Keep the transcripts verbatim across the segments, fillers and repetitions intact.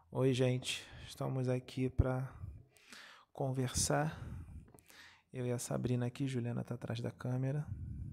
Oi, gente. Estamos aqui para conversar. Eu e a Sabrina aqui, Juliana está atrás da câmera.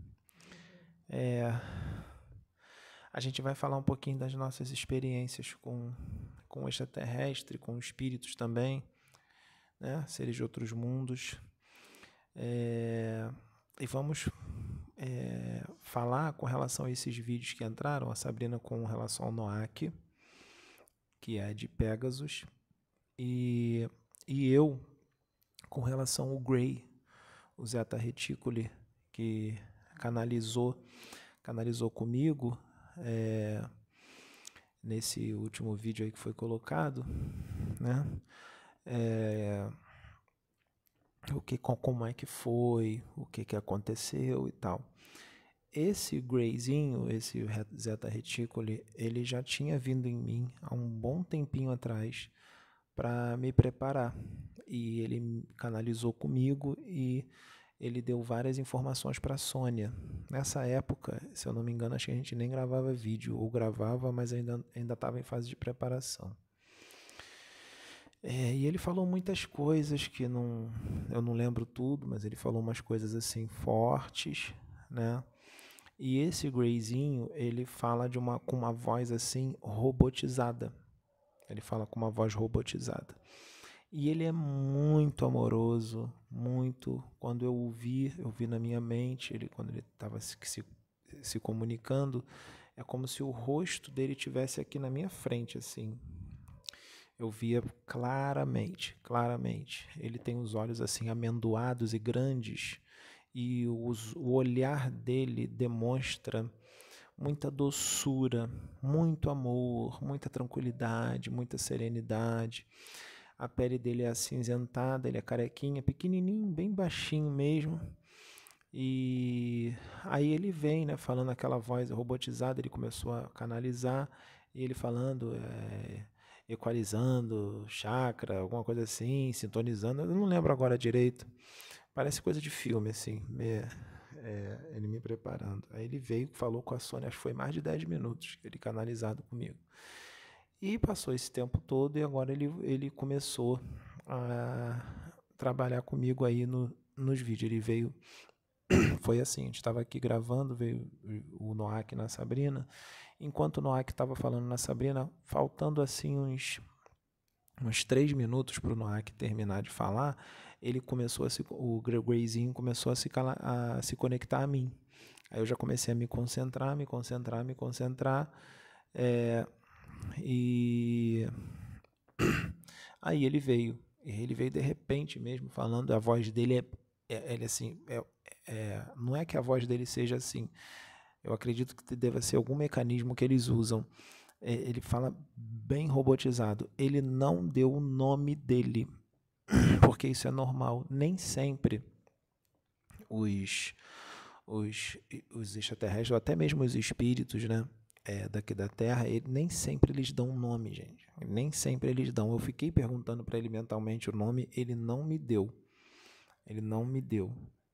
É, a gente vai falar um pouquinho das nossas experiências com, com extraterrestre, com espíritos também, né? Seres de outros mundos. É, e vamos é, falar com relação a esses vídeos que entraram, a Sabrina com relação ao Noak, que é de Pegasus, e, e eu com relação ao Gray, o Zeta Reticuli, que canalizou, canalizou comigo é, nesse último vídeo aí que foi colocado, né? É, o que, como é que foi, o que, que aconteceu e tal. Esse Grayzinho, esse Zeta Reticuli, ele já tinha vindo em mim há um bom tempinho atrás para me preparar. E ele canalizou comigo e ele deu várias informações para a Sônia. Nessa época, se eu não me engano, acho que a gente nem gravava vídeo, ou gravava, mas ainda ainda estava em fase de preparação. É, e ele falou muitas coisas que não, eu não lembro tudo, mas ele falou umas coisas assim fortes, né? E esse Grayzinho, ele fala de uma, com uma voz assim robotizada. Ele fala com uma voz robotizada. E ele é muito amoroso, muito. Quando eu o vi, eu vi na minha mente, ele, quando ele estava se, se, se comunicando, é como se o rosto dele tivesse aqui na minha frente, assim. Eu via claramente, claramente. Ele tem os olhos assim amendoados e grandes, e os, o olhar dele demonstra muita doçura, muito amor, muita tranquilidade, muita serenidade. A pele dele é acinzentada, ele é carequinha, pequenininho, bem baixinho mesmo. E aí ele vem, né, falando aquela voz robotizada, ele começou a canalizar, e ele falando, é, equalizando, chakra, alguma coisa assim, sintonizando, eu não lembro agora direito. Parece coisa de filme, assim, me, é, ele me preparando. Aí ele veio, falou com a Sônia, acho que foi mais de dez minutos, ele canalizado comigo. E passou esse tempo todo e agora ele, ele começou a trabalhar comigo aí no, nos vídeos. Ele veio, foi assim, a gente estava aqui gravando, veio o Noak na Sabrina. Enquanto o Noak estava falando na Sabrina, faltando assim uns, uns três minutos para o Noak terminar de falar, ele começou a se, o Grayzinho começou a se, a se conectar a mim. Aí eu já comecei a me concentrar, me concentrar, me concentrar. É, e aí ele veio, ele veio de repente mesmo, falando, a voz dele é, é ele assim, é, é, não é que a voz dele seja assim, eu acredito que deva ser algum mecanismo que eles usam. É, ele fala bem robotizado, ele não deu o nome dele, porque isso é normal, nem sempre os, os, os extraterrestres, ou até mesmo os espíritos, né? É, daqui da Terra, ele, nem sempre eles dão um nome, gente. Nem sempre eles dão. Eu fiquei perguntando para ele mentalmente o nome, ele não me deu. Ele não me deu.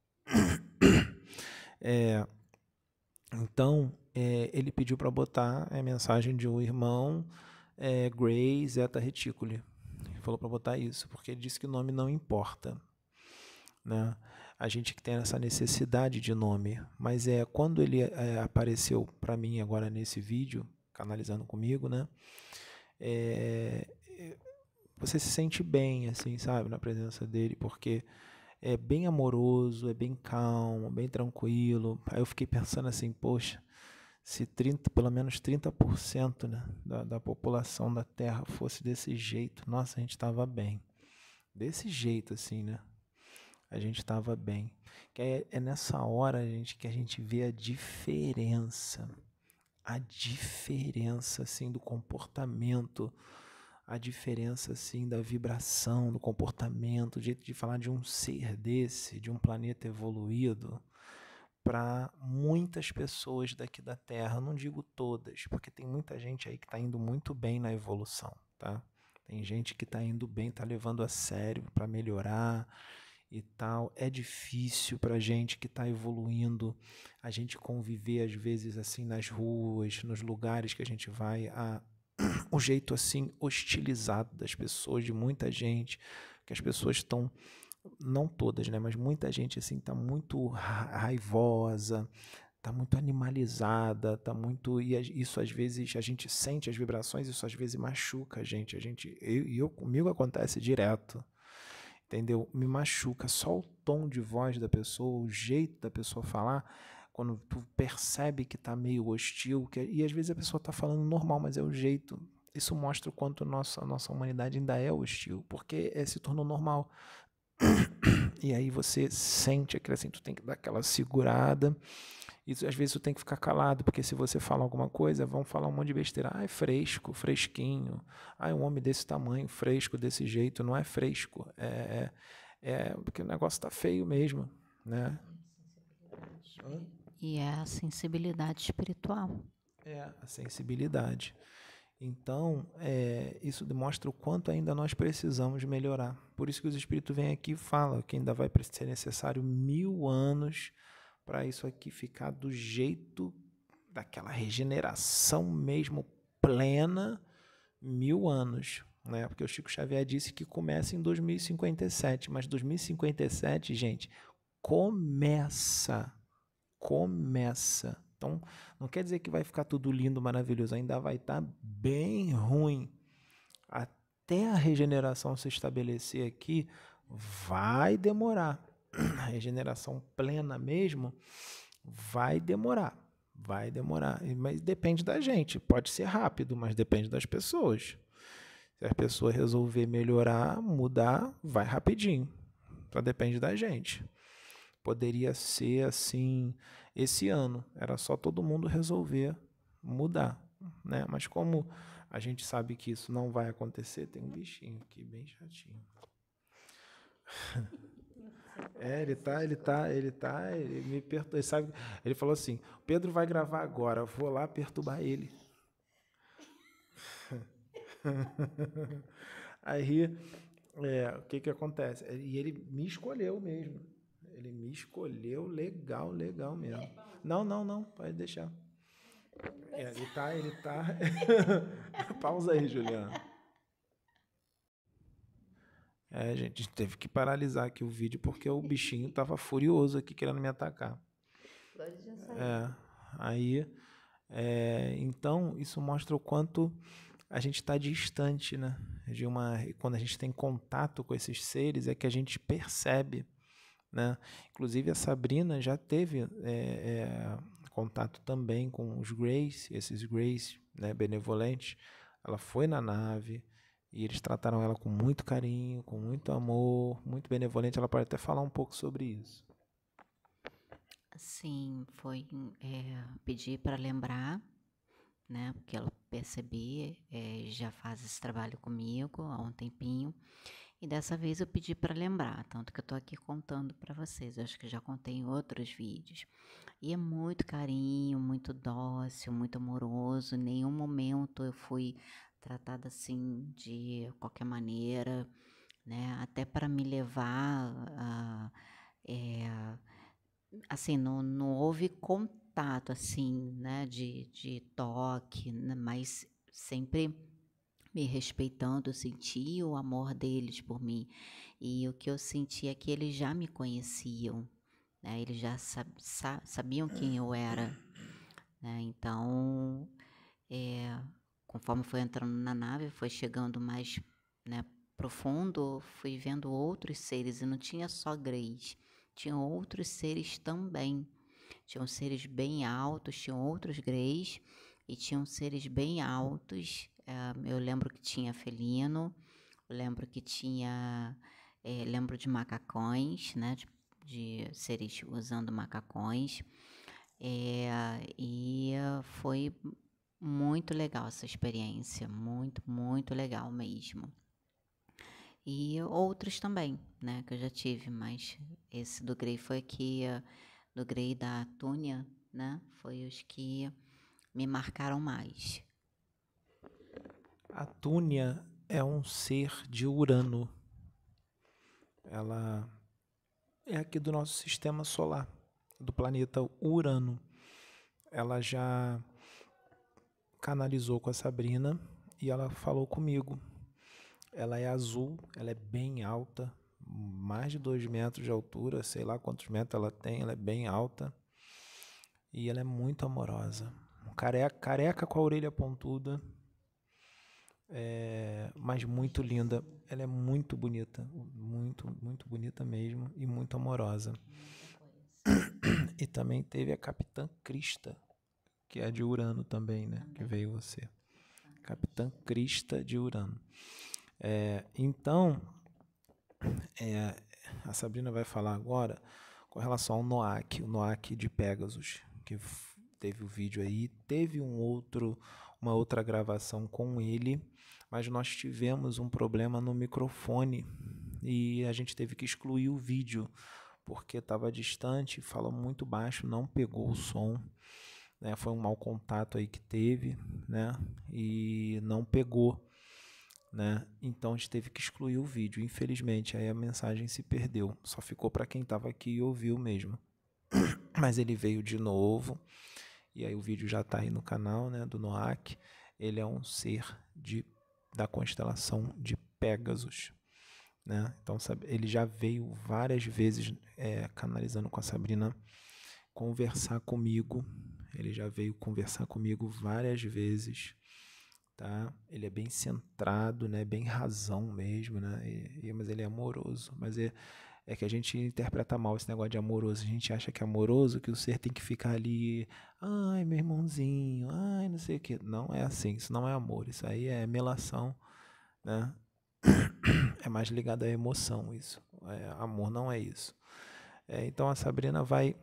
É, então, é, ele pediu para botar a mensagem de um irmão, é, Gray Zeta Reticuli. Ele falou para botar isso, porque ele disse que o nome não importa. Né? A gente que tem essa necessidade de nome, mas é quando ele é, apareceu para mim agora nesse vídeo, canalizando comigo, né? É, você se sente bem, assim, sabe, na presença dele, porque é bem amoroso, é bem calmo, bem tranquilo. Aí eu fiquei pensando assim, poxa, se trinta, pelo menos trinta por cento, né, da, da população da Terra fosse desse jeito, nossa, a gente estava bem. Desse jeito, assim, né? A gente estava bem. Que é, é nessa hora, gente, que a gente vê a diferença. A diferença, assim, do comportamento. A diferença, assim, da vibração, do comportamento, o jeito de falar de um ser desse, de um planeta evoluído, para muitas pessoas daqui da Terra. Eu não digo todas, porque tem muita gente aí que está indo muito bem na evolução, tá? Tem gente que está indo bem, está levando a sério para melhorar e tal. É difícil para a gente que está evoluindo, a gente conviver às vezes assim nas ruas, nos lugares que a gente vai, a, o jeito assim hostilizado das pessoas, de muita gente, que as pessoas estão, não todas, né, mas muita gente assim está muito raivosa, está muito animalizada, está muito, e isso às vezes a gente sente as vibrações, isso às vezes machuca a gente, a gente, eu, eu comigo acontece direto. Entendeu? Me machuca só o tom de voz da pessoa, o jeito da pessoa falar, quando tu percebe que tá meio hostil, que, e às vezes a pessoa tá falando normal, mas é o jeito. Isso mostra o quanto nossa, a nossa humanidade ainda é hostil, porque é, se tornou normal. E aí você sente aquilo assim, tu tem que dar aquela segurada. E às vezes tu tem que ficar calado, porque se você fala alguma coisa, vão falar um monte de besteira. Ah, é fresco, fresquinho. Ah, é um homem desse tamanho, fresco, desse jeito. Não é fresco. É, é, é porque o negócio tá feio mesmo, né? E é a sensibilidade espiritual. É, a sensibilidade. Então, é, isso demonstra o quanto ainda nós precisamos melhorar. Por isso que os espíritos vêm aqui e falam que ainda vai ser necessário mil anos para isso aqui ficar do jeito daquela regeneração mesmo plena, mil anos, né? Porque o Chico Xavier disse que começa em dois mil e cinquenta e sete, mas dois mil e cinquenta e sete, gente, começa, começa. Então, não quer dizer que vai ficar tudo lindo, maravilhoso, ainda vai estar tá bem ruim. Até a regeneração se estabelecer aqui, vai demorar. A regeneração plena mesmo, vai demorar. Vai demorar. Mas depende da gente. Pode ser rápido, mas depende das pessoas. Se a pessoa resolver melhorar, mudar, vai rapidinho. Só depende da gente. Poderia ser assim esse ano. Era só todo mundo resolver mudar, né? Mas como a gente sabe que isso não vai acontecer, tem um bichinho aqui bem chatinho. É, ele tá, ele tá, ele tá, ele me perturba, ele sabe, ele falou assim, Pedro vai gravar agora, vou lá perturbar ele. Aí, é, o que que acontece? E ele me escolheu mesmo, ele me escolheu legal, legal mesmo. Não, não, não, pode deixar. É, ele tá, ele tá... Pausa aí, Juliana. É, gente, teve que paralisar aqui o vídeo porque o bichinho tava furioso aqui querendo me atacar. Agora já saiu. É, aí, é, então, isso mostra o quanto a gente está distante, né? De uma, quando a gente tem contato com esses seres, é que a gente percebe, né? Inclusive, a Sabrina já teve é, é, contato também com os Greys, esses Greys, né, benevolentes. Ela foi na nave e eles trataram ela com muito carinho, com muito amor, muito benevolente. Ela pode até falar um pouco sobre isso. Sim, foi é, pedir para lembrar, né? Porque ela percebi, é, já faz esse trabalho comigo há um tempinho. E dessa vez eu pedi para lembrar, tanto que eu tô aqui contando para vocês. Eu acho que já contei em outros vídeos. E é muito carinho, muito dócil, muito amoroso. Em nenhum momento eu fui tratada assim de qualquer maneira, né? Até para me levar a, é, assim, não, não houve contato, assim, né, de, de toque, né, mas sempre me respeitando, eu senti o amor deles por mim. E o que eu senti é que eles já me conheciam, né, eles já sab, sa, sabiam quem eu era, né, então, é, conforme foi entrando na nave, foi chegando mais, né, profundo, fui vendo outros seres, e não tinha só Greys, tinham outros seres também. Tinham seres bem altos, tinham outros Greys, e tinham seres bem altos. Uh, eu lembro que tinha felino, eu lembro que tinha, é, lembro de macacões, né, de, de seres usando macacões. É, e foi muito legal essa experiência, muito, muito legal mesmo. E outros também, né, que eu já tive, mas esse do Grey foi que, do Grey e da Túnia, né, foi os que me marcaram mais. A Túnia é um ser de Urano. Ela é aqui do nosso sistema solar, do planeta Urano. Ela já canalizou com a Sabrina e ela falou comigo. Ela é azul, ela é bem alta, mais de dois metros de altura, sei lá quantos metros ela tem, ela é bem alta. E ela é muito amorosa. Careca, careca com a orelha pontuda, é, mas muito linda. Ela é muito bonita, muito, muito bonita mesmo e muito amorosa. E também teve a Capitã Crista, que é de Urano também, né? Que veio você. Capitã Crista de Urano. É, então, é, a Sabrina vai falar agora com relação ao Noak, o Noak de Pégasus, que teve o vídeo aí, teve um outro, uma outra gravação com ele, mas nós tivemos um problema no microfone e a gente teve que excluir o vídeo, porque estava distante, fala muito baixo, não pegou o som, né? Foi um mau contato aí que teve, né? E não pegou, né? Então a gente teve que excluir o vídeo, infelizmente, aí a mensagem se perdeu, só ficou para quem estava aqui e ouviu mesmo. Mas ele veio de novo, e aí o vídeo já está aí no canal, né, do Noak. Ele é um ser de, da constelação de Pégasus, né? Então sabe, ele já veio várias vezes é, canalizando com a Sabrina, conversar comigo. Ele já veio conversar comigo várias vezes, tá? Ele é bem centrado, né? Bem razão mesmo, né? E, e, mas ele é amoroso. Mas é, é que a gente interpreta mal esse negócio de amoroso. A gente acha que é amoroso, que o ser tem que ficar ali, ai, meu irmãozinho, ai, não sei o que. Não é assim, isso não é amor. Isso aí é melação, né? É mais ligado à emoção isso. É, amor não é isso. É, então a Sabrina vai,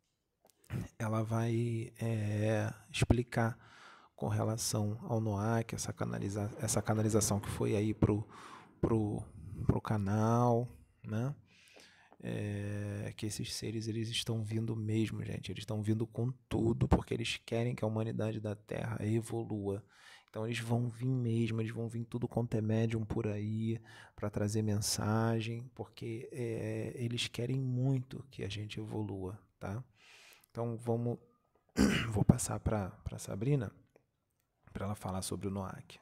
ela vai é, explicar com relação ao Noak, essa, canaliza, essa canalização que foi aí pro, pro, pro canal, né? É, que esses seres eles estão vindo mesmo, gente. Eles estão vindo com tudo, porque eles querem que a humanidade da Terra evolua. Então eles vão vir mesmo, eles vão vir tudo quanto é médium por aí para trazer mensagem, porque é, eles querem muito que a gente evolua, tá? Então vamos, vou passar para para Sabrina para ela falar sobre o Noak.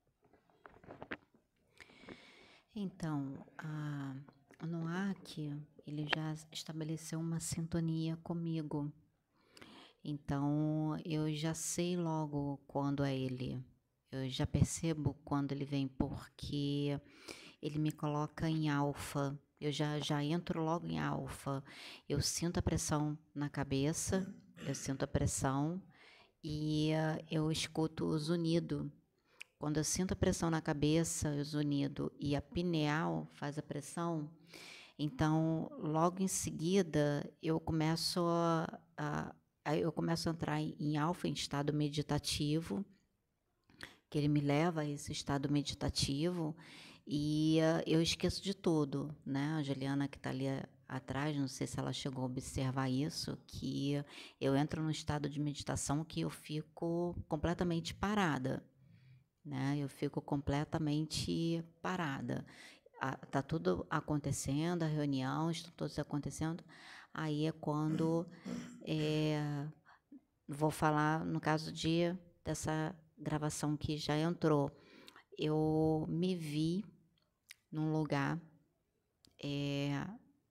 Então, a, o Noak, ele já estabeleceu uma sintonia comigo. Então, eu já sei logo quando é ele. Eu já percebo quando ele vem, porque ele me coloca em alfa. Eu já, já entro logo em alfa. Eu sinto a pressão na cabeça, eu sinto a pressão e uh, eu escuto o zunido. Quando eu sinto a pressão na cabeça, o zunido, e a pineal faz a pressão, então, logo em seguida, eu começo a, a, eu começo a entrar em, em alfa, em estado meditativo, que ele me leva a esse estado meditativo, e uh, eu esqueço de tudo, né? A Juliana, que está ali atrás, não sei se ela chegou a observar isso, que eu entro num estado de meditação que eu fico completamente parada, né? Eu fico completamente parada. Está tudo acontecendo, a reunião, está tudo acontecendo. Aí é quando é, vou falar no caso de dessa gravação que já entrou. Eu me vi num lugar, é,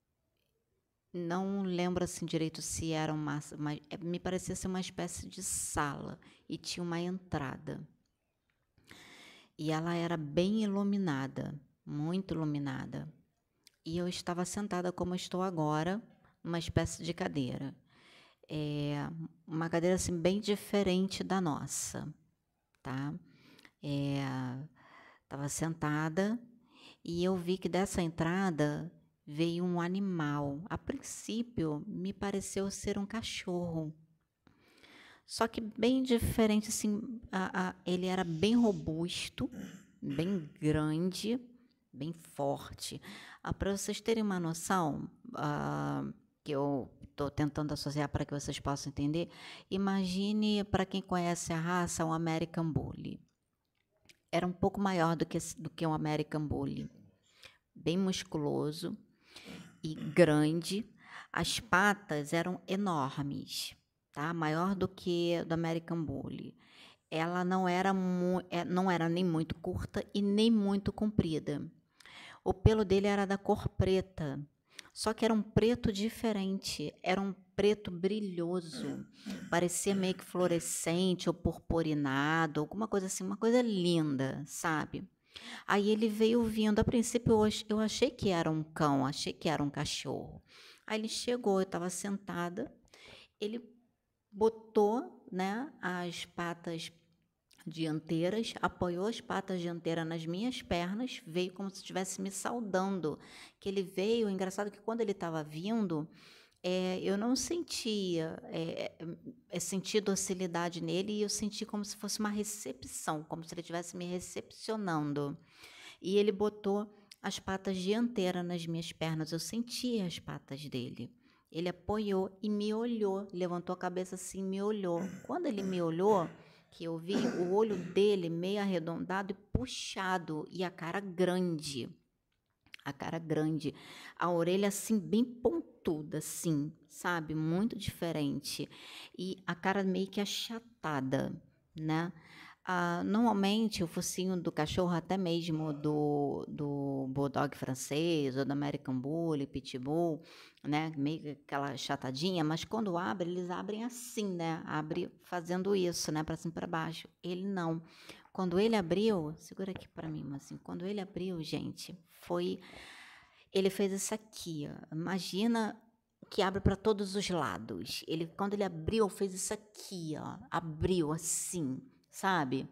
não lembro assim direito se era uma, uma, me parecia ser uma espécie de sala e tinha uma entrada. E ela era bem iluminada, muito iluminada. E eu estava sentada como estou agora, numa espécie de cadeira. É, uma cadeira assim bem diferente da nossa, tá? Estava é, sentada e eu vi que dessa entrada veio um animal. A princípio, me pareceu ser um cachorro. Só que bem diferente, assim, a, a, ele era bem robusto, bem grande, bem forte. Ah, para vocês terem uma noção, ah, que eu estou tentando associar para que vocês possam entender, imagine, para quem conhece a raça, um American Bully. Era um pouco maior do que, do que um American Bully. Bem musculoso e grande. As patas eram enormes, tá? Maior do que do American Bully. ela não era, mu eh, não era nem muito curta e nem muito comprida. O pelo dele era da cor preta, só que era um preto diferente, era um preto brilhoso, parecia meio que fluorescente ou purpurinado, alguma coisa assim, uma coisa linda, sabe. Aí ele veio vindo, a princípio eu ach eu achei que era um cão, achei que era um cachorro. Aí ele chegou, eu estava sentada, ele botou, né, as patas dianteiras, apoiou as patas dianteiras nas minhas pernas, veio como se estivesse me saudando, que ele veio, engraçado que quando ele estava vindo, eh, eu não sentia, eh eh, senti docilidade nele e eu senti como se fosse uma recepção, como se ele estivesse me recepcionando. E ele botou as patas dianteiras nas minhas pernas, eu senti as patas dele. Ele apoiou e me olhou, levantou a cabeça assim, me olhou. Quando ele me olhou, que eu vi o olho dele meio arredondado e puxado e a cara grande. A cara grande, a orelha assim bem pontuda, assim, sabe? Muito diferente. E a cara meio que achatada, né? Ah, normalmente o focinho do cachorro, até mesmo do, do bulldog francês ou do American Bully, Pitbull, né? Meio que aquela achatadinha, mas quando abre, eles abrem assim, né? Abre fazendo isso, né? Para cima e para baixo. Ele não. Quando ele abriu, segura aqui para mim, mas assim, quando ele abriu, gente, foi, ele fez isso aqui, ó. Imagina que abre para todos os lados. Ele, quando ele abriu, fez isso aqui, ó, abriu assim, sabe?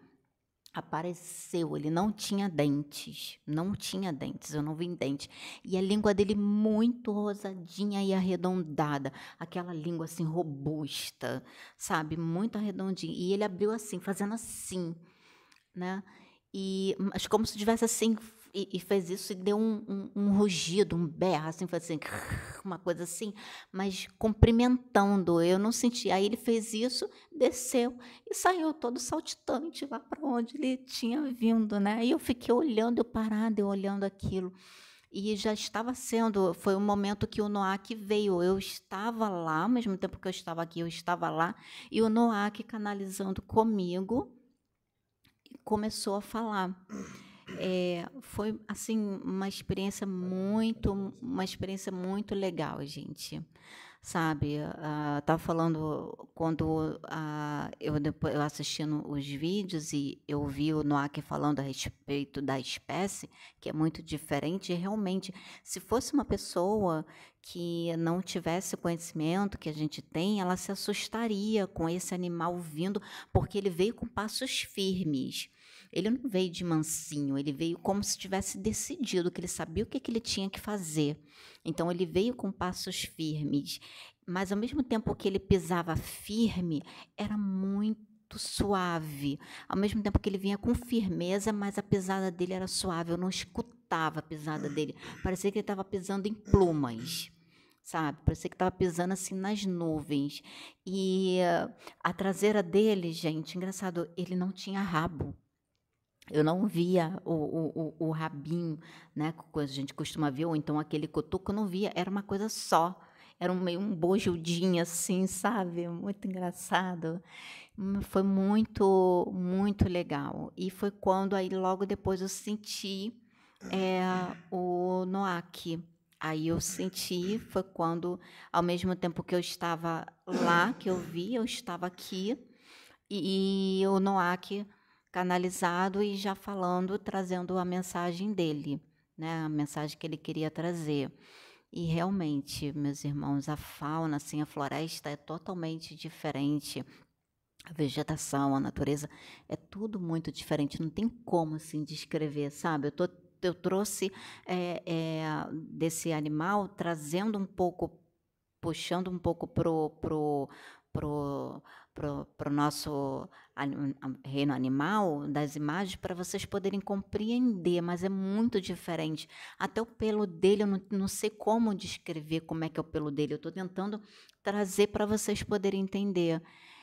Apareceu, ele não tinha dentes, não tinha dentes, eu não vi dente. E a língua dele muito rosadinha e arredondada, aquela língua assim robusta, sabe? Muito arredondinha. E ele abriu assim, fazendo assim, né? E mas como se tivesse assim e, e fez isso e deu um, um, um rugido, um berro, assim, foi assim, uma coisa assim, mas cumprimentando. Eu não senti. Aí ele fez isso, desceu e saiu todo saltitante lá para onde ele tinha vindo, né? Aí eu fiquei olhando, eu parada, eu olhando aquilo. E já estava sendo, foi um momento que o Noak veio. Eu estava lá, ao mesmo tempo que eu estava aqui, eu estava lá, e o Noak canalizando comigo começou a falar. É, foi assim uma experiência muito, uma experiência muito legal, gente. Sabe, ah, tava falando quando ah, eu depois eu assistindo os vídeos e eu vi o Noak falando a respeito da espécie, que é muito diferente. E realmente, se fosse uma pessoa que não tivesse o conhecimento que a gente tem, ela se assustaria com esse animal vindo, porque ele veio com passos firmes. Ele não veio de mansinho, ele veio como se tivesse decidido, que ele sabia o que, que ele tinha que fazer. Então, ele veio com passos firmes, mas ao mesmo tempo que ele pisava firme, era muito suave. Ao mesmo tempo que ele vinha com firmeza, mas a pisada dele era suave. Eu não escutava a pisada dele. Parecia que ele estava pisando em plumas, sabe? Parecia que estava pisando assim nas nuvens. E uh, a traseira dele, gente, engraçado, ele não tinha rabo. Eu não via o, o, o, o rabinho, né? Que a gente costuma ver, ou então aquele cotoco, eu não via, era uma coisa só. Era um meio um bojudinho assim, sabe? Muito engraçado. Hum, Foi muito, muito legal. E foi quando aí logo depois eu senti é, o Noak. Aí eu senti, foi quando, ao mesmo tempo que eu estava lá, que eu vi, eu estava aqui, e, e o Noak canalizado e já falando, trazendo a mensagem dele, né? A mensagem que ele queria trazer. E realmente, meus irmãos, a fauna, assim, a floresta é totalmente diferente. A vegetação, a natureza, é tudo muito diferente. Não tem como, assim, descrever, sabe? Eu, tô, eu trouxe é, é, desse animal, trazendo um pouco, puxando um pouco pro, pro, pro, pro, pro nosso ani- reino animal, das imagens, para vocês poderem compreender, mas é muito diferente. Até o pelo dele, eu não, não sei como descrever como é que é o pelo dele. Eu estou tentando trazer para vocês poderem entender.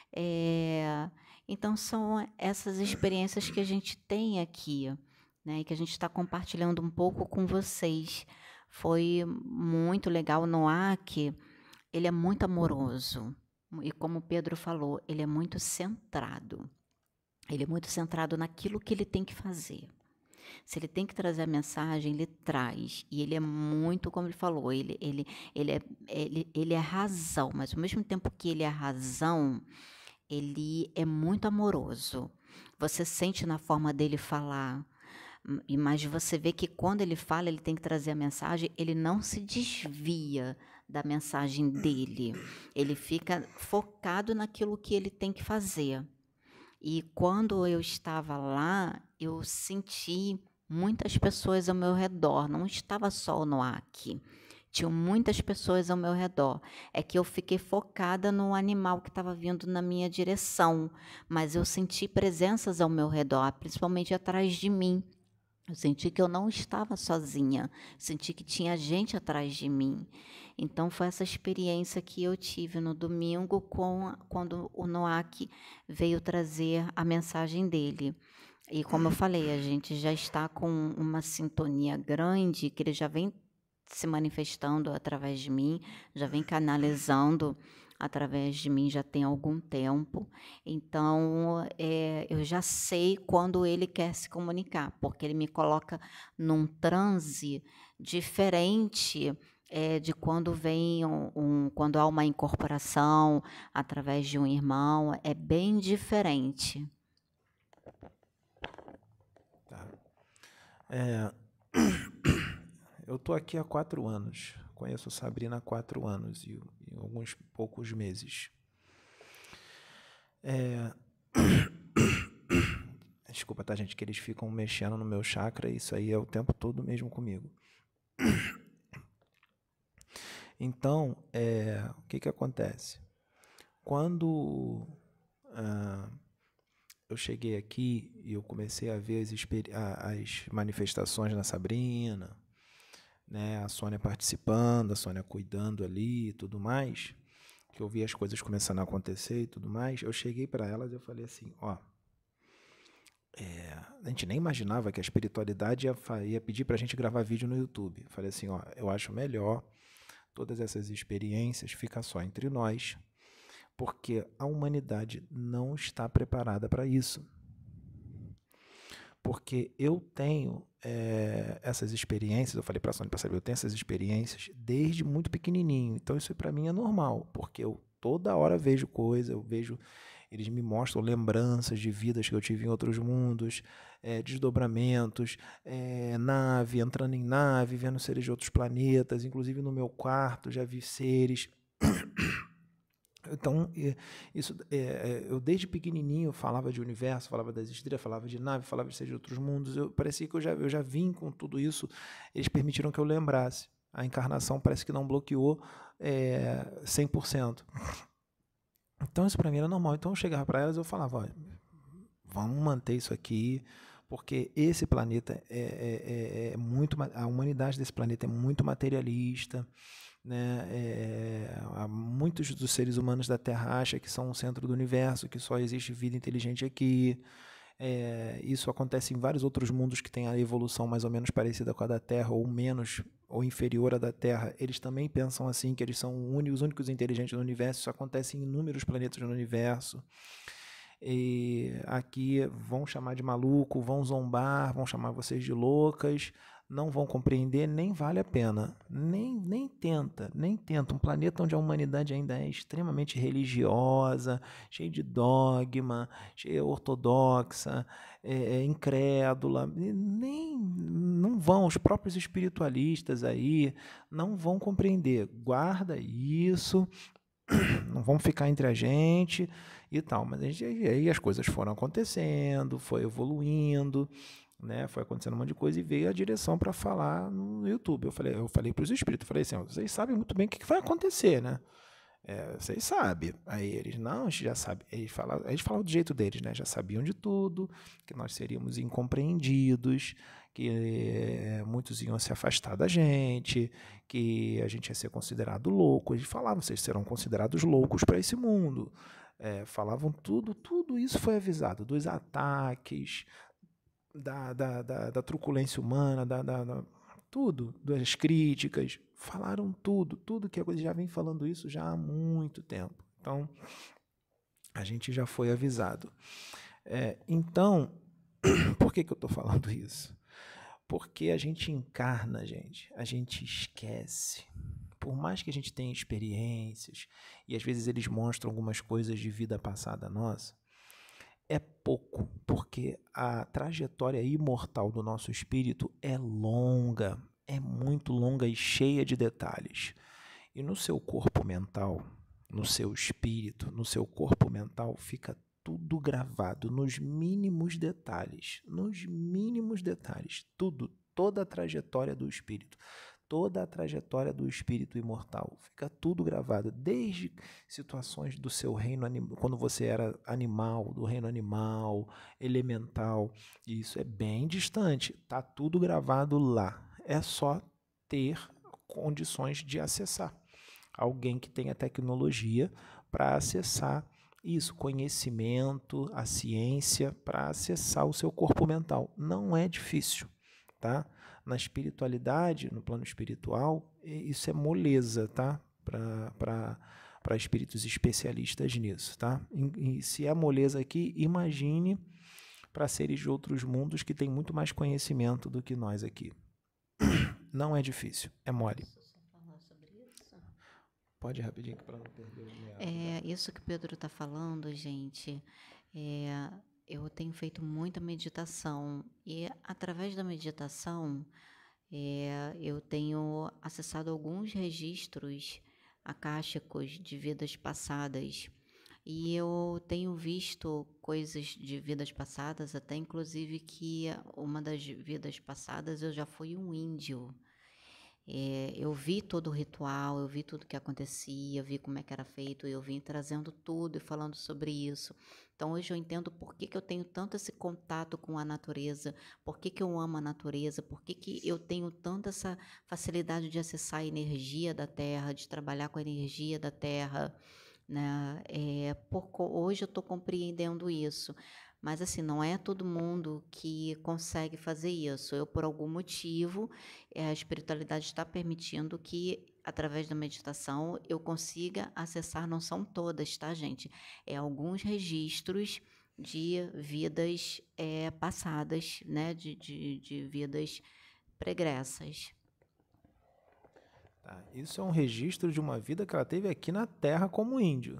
É, então, são essas experiências que a gente tem aqui, né, e que a gente está compartilhando um pouco com vocês. Foi muito legal. O Noak, ele é muito amoroso. E como o Pedro falou, ele é muito centrado. Ele é muito centrado naquilo que ele tem que fazer. Se ele tem que trazer a mensagem, ele traz. E ele é muito, como ele falou, ele, ele, ele, é, ele, ele é razão, mas ao mesmo tempo que ele é razão, ele é muito amoroso. Você sente na forma dele falar, mas você vê que quando ele fala, ele tem que trazer a mensagem, ele não se desvia da mensagem dele. Ele fica focado naquilo que ele tem que fazer. E quando eu estava lá, eu senti muitas pessoas ao meu redor, não estava só o Noak. Tinham muitas pessoas ao meu redor. É que eu fiquei focada no animal que estava vindo na minha direção, mas eu senti presenças ao meu redor, principalmente atrás de mim. Eu senti que eu não estava sozinha, senti que tinha gente atrás de mim. Então, foi essa experiência que eu tive no domingo com, quando o Noak veio trazer a mensagem dele. E como eu falei, a gente já está com uma sintonia grande, que ele já vem se manifestando através de mim, já vem canalizando através de mim já tem algum tempo. Então, é, eu já sei quando ele quer se comunicar, porque ele me coloca num transe diferente é, de quando vem um, um, quando há uma incorporação através de um irmão, é bem diferente. Tá. É, eu tô aqui há quatro anos. Conheço Sabrina há quatro anos e, e alguns poucos meses. É... Desculpa, tá, gente, que eles ficam mexendo no meu chakra, e isso aí é o tempo todo mesmo comigo. Então, é, o que que acontece? Quando ah, eu cheguei aqui e eu comecei a ver as, as manifestações na Sabrina, né, a Sônia participando, a Sônia cuidando ali e tudo mais, que eu vi as coisas começando a acontecer e tudo mais, eu cheguei para elas e eu falei assim, ó, é, a gente nem imaginava que a espiritualidade ia, ia pedir para a gente gravar vídeo no YouTube. Eu falei assim, ó, eu acho melhor todas essas experiências ficar só entre nós, porque a humanidade não está preparada para isso. Porque eu tenho é, essas experiências, eu falei para a Sônia para saber, eu tenho essas experiências desde muito pequenininho, então isso para mim é normal, porque eu toda hora vejo coisa, eu vejo, eles me mostram lembranças de vidas que eu tive em outros mundos, é, desdobramentos, é, nave, entrando em nave, vendo seres de outros planetas, inclusive no meu quarto já vi seres. Então, isso, é, eu desde pequenininho falava de universo, falava das estrelas, falava de nave, falava de seres de outros mundos. Eu, parecia que eu já, eu já vim com tudo isso, eles permitiram que eu lembrasse. A encarnação parece que não bloqueou é, cem por cento. Então, isso para mim era normal. Então, eu chegava para elas e eu falava, olha, vamos manter isso aqui, porque esse planeta é, é, é muito... A humanidade desse planeta é muito materialista, né? É, muitos dos seres humanos da Terra acham que são o centro do universo, que só existe vida inteligente aqui. É, isso acontece em vários outros mundos que têm a evolução mais ou menos parecida com a da Terra, ou menos, ou inferior à da Terra. Eles também pensam assim, que eles são os únicos inteligentes do universo. Isso acontece em inúmeros planetas no universo. E aqui vão chamar de maluco, vão zombar, vão chamar vocês de loucas, não vão compreender, nem vale a pena, nem, nem tenta, nem tenta. Um planeta onde a humanidade ainda é extremamente religiosa, cheia de dogma, cheia ortodoxa, é, é, incrédula, nem, não vão, os próprios espiritualistas aí não vão compreender. Guarda isso, não vamos ficar entre a gente e tal, mas a gente, aí as coisas foram acontecendo, foi evoluindo, né? Foi acontecendo um monte de coisa e veio a direção para falar no YouTube. Eu falei, eu falei para os espíritos, falei assim, vocês sabem muito bem o que vai acontecer, né? É, vocês sabem. Aí eles, não, a gente já sabe. Eles falavam, eles falavam do jeito deles, né? Já sabiam de tudo, que nós seríamos incompreendidos, que é, muitos iam se afastar da gente, que a gente ia ser considerado louco. Eles falavam, vocês serão considerados loucos para esse mundo. É, falavam tudo, tudo isso foi avisado, dos ataques, da, da, da, da truculência humana, da, da, da, tudo, das críticas, falaram tudo, tudo que a coisa já vem falando isso já há muito tempo. Então, a gente já foi avisado. É, então, por que que eu estou falando isso? Porque a gente encarna, gente, a gente esquece. Por mais que a gente tenha experiências, e às vezes eles mostram algumas coisas de vida passada nossa, é pouco, porque a trajetória imortal do nosso espírito é longa, é muito longa e cheia de detalhes. E no seu corpo mental, no seu espírito, no seu corpo mental, fica tudo gravado nos mínimos detalhes, nos mínimos detalhes, tudo, toda a trajetória do espírito, toda a trajetória do espírito imortal, fica tudo gravado, desde situações do seu reino animal, quando você era animal, do reino animal, elemental, isso é bem distante, tá tudo gravado lá. É só ter condições de acessar. Alguém que tenha tecnologia para acessar isso, conhecimento, a ciência, para acessar o seu corpo mental. Não é difícil, tá? Na espiritualidade, no plano espiritual, isso é moleza, tá? Para para espíritos especialistas nisso, tá? E, e se é moleza aqui, imagine para seres de outros mundos que têm muito mais conhecimento do que nós aqui. Não é difícil, é mole. Pode ir rapidinho para não perder o meado. É, isso que o Pedro está falando, gente, é, eu tenho feito muita meditação e através da meditação é, eu tenho acessado alguns registros akáshicos de vidas passadas e eu tenho visto coisas de vidas passadas, até inclusive que uma das vidas passadas eu já fui um índio. É, eu vi todo o ritual, eu vi tudo que acontecia, eu vi como é que era feito, eu vim trazendo tudo e falando sobre isso. Então hoje eu entendo por que, que eu tenho tanto esse contato com a natureza, por que, que eu amo a natureza, por que, que eu tenho tanta essa facilidade de acessar a energia da terra, de trabalhar com a energia da terra, né? É, por, hoje eu estou compreendendo isso. Mas assim, não é todo mundo que consegue fazer isso. Eu, por algum motivo, eh, a espiritualidade está permitindo que, através da meditação, eu consiga acessar, não são todas, tá, gente? É alguns registros de vidas eh, passadas, né? De, de, de vidas pregressas. Tá, isso é um registro de uma vida que ela teve aqui na Terra como índio.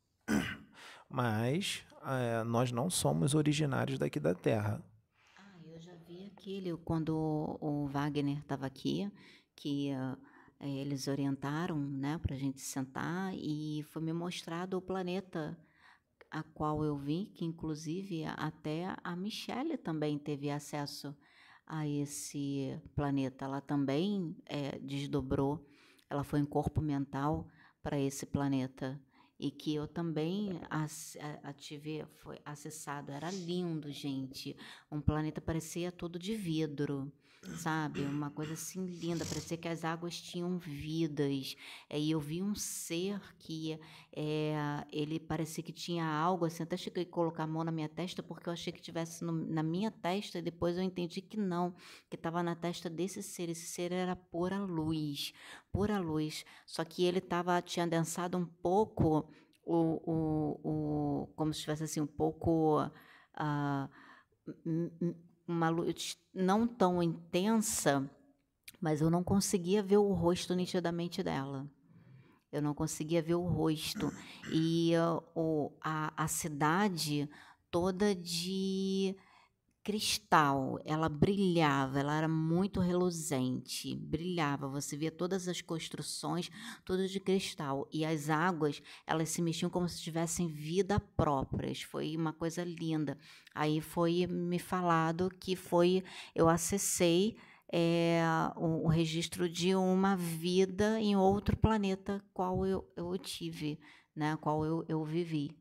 Mas é, nós não somos originários daqui da Terra. Ah, eu já vi aquele, quando o Wagner estava aqui, que ah, eh, eles orientaram, né, para a gente sentar e foi me mostrado o planeta a qual eu vim, que inclusive até a Michelle também teve acesso a esse planeta. Ela também eh, desdobrou, ela foi em corpo mental para esse planeta. E que eu também ac- a- a- tive, foi acessado. Era lindo, gente. Um planeta parecia todo de vidro, sabe? Uma coisa assim linda. Parecia que as águas tinham vidas. É, E eu vi um ser que é, ele parecia que tinha algo assim. Até cheguei a colocar a mão na minha testa porque eu achei que tivesse no- na minha testa e depois eu entendi que não, que estava na testa desse ser. Esse ser era pura luz, pura luz. Só que ele tava, tinha adensado um pouco o, o, o como se tivesse assim um pouco ah, m- m- uma luz não tão intensa, mas eu não conseguia ver o rosto nitidamente dela. Eu não conseguia ver o rosto. E ah, o, a, a cidade toda de cristal, ela brilhava, ela era muito reluzente, brilhava, você via todas as construções, tudo de cristal, e as águas, elas se mexiam como se tivessem vida próprias, foi uma coisa linda. Aí foi me falado que foi, eu acessei é, o, o registro de uma vida em outro planeta, qual eu, eu tive, né, qual eu, eu vivi.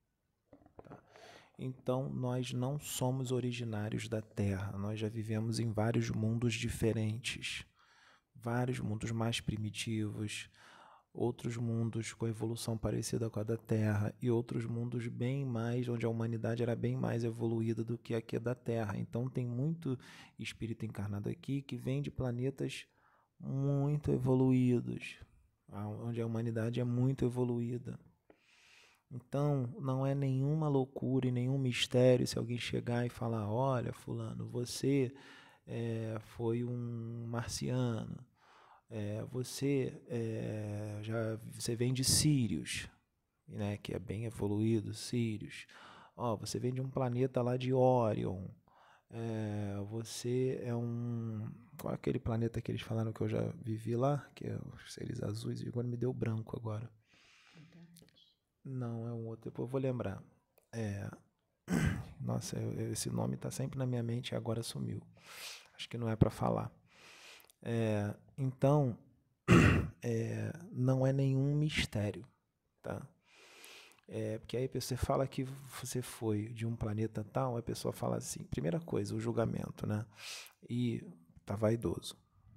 Então, nós não somos originários da Terra. Nós já vivemos em vários mundos diferentes. Vários mundos mais primitivos, outros mundos com evolução parecida com a da Terra e outros mundos bem mais, onde a humanidade era bem mais evoluída do que aqui da Terra. Então tem muito espírito encarnado aqui que vem de planetas muito evoluídos, onde a humanidade é muito evoluída. Então, não é nenhuma loucura e nenhum mistério se alguém chegar e falar: olha, fulano, você é, foi um marciano, é, você é, já você vem de Sírios, né, que é bem evoluído, Sírios. Ó, você vem de um planeta lá de Órion. É, você é um. Qual é aquele planeta que eles falaram que eu já vivi lá? Que é os seres azuis, e agora me deu branco agora. Não, é um outro, depois eu vou lembrar. É, nossa, eu, esse nome está sempre na minha mente e agora sumiu. Acho que não é para falar. É, então, é, não é nenhum mistério, tá? É, porque aí você fala que você foi de um planeta tal, a pessoa fala assim, primeira coisa, o julgamento, né? E tá vaidoso.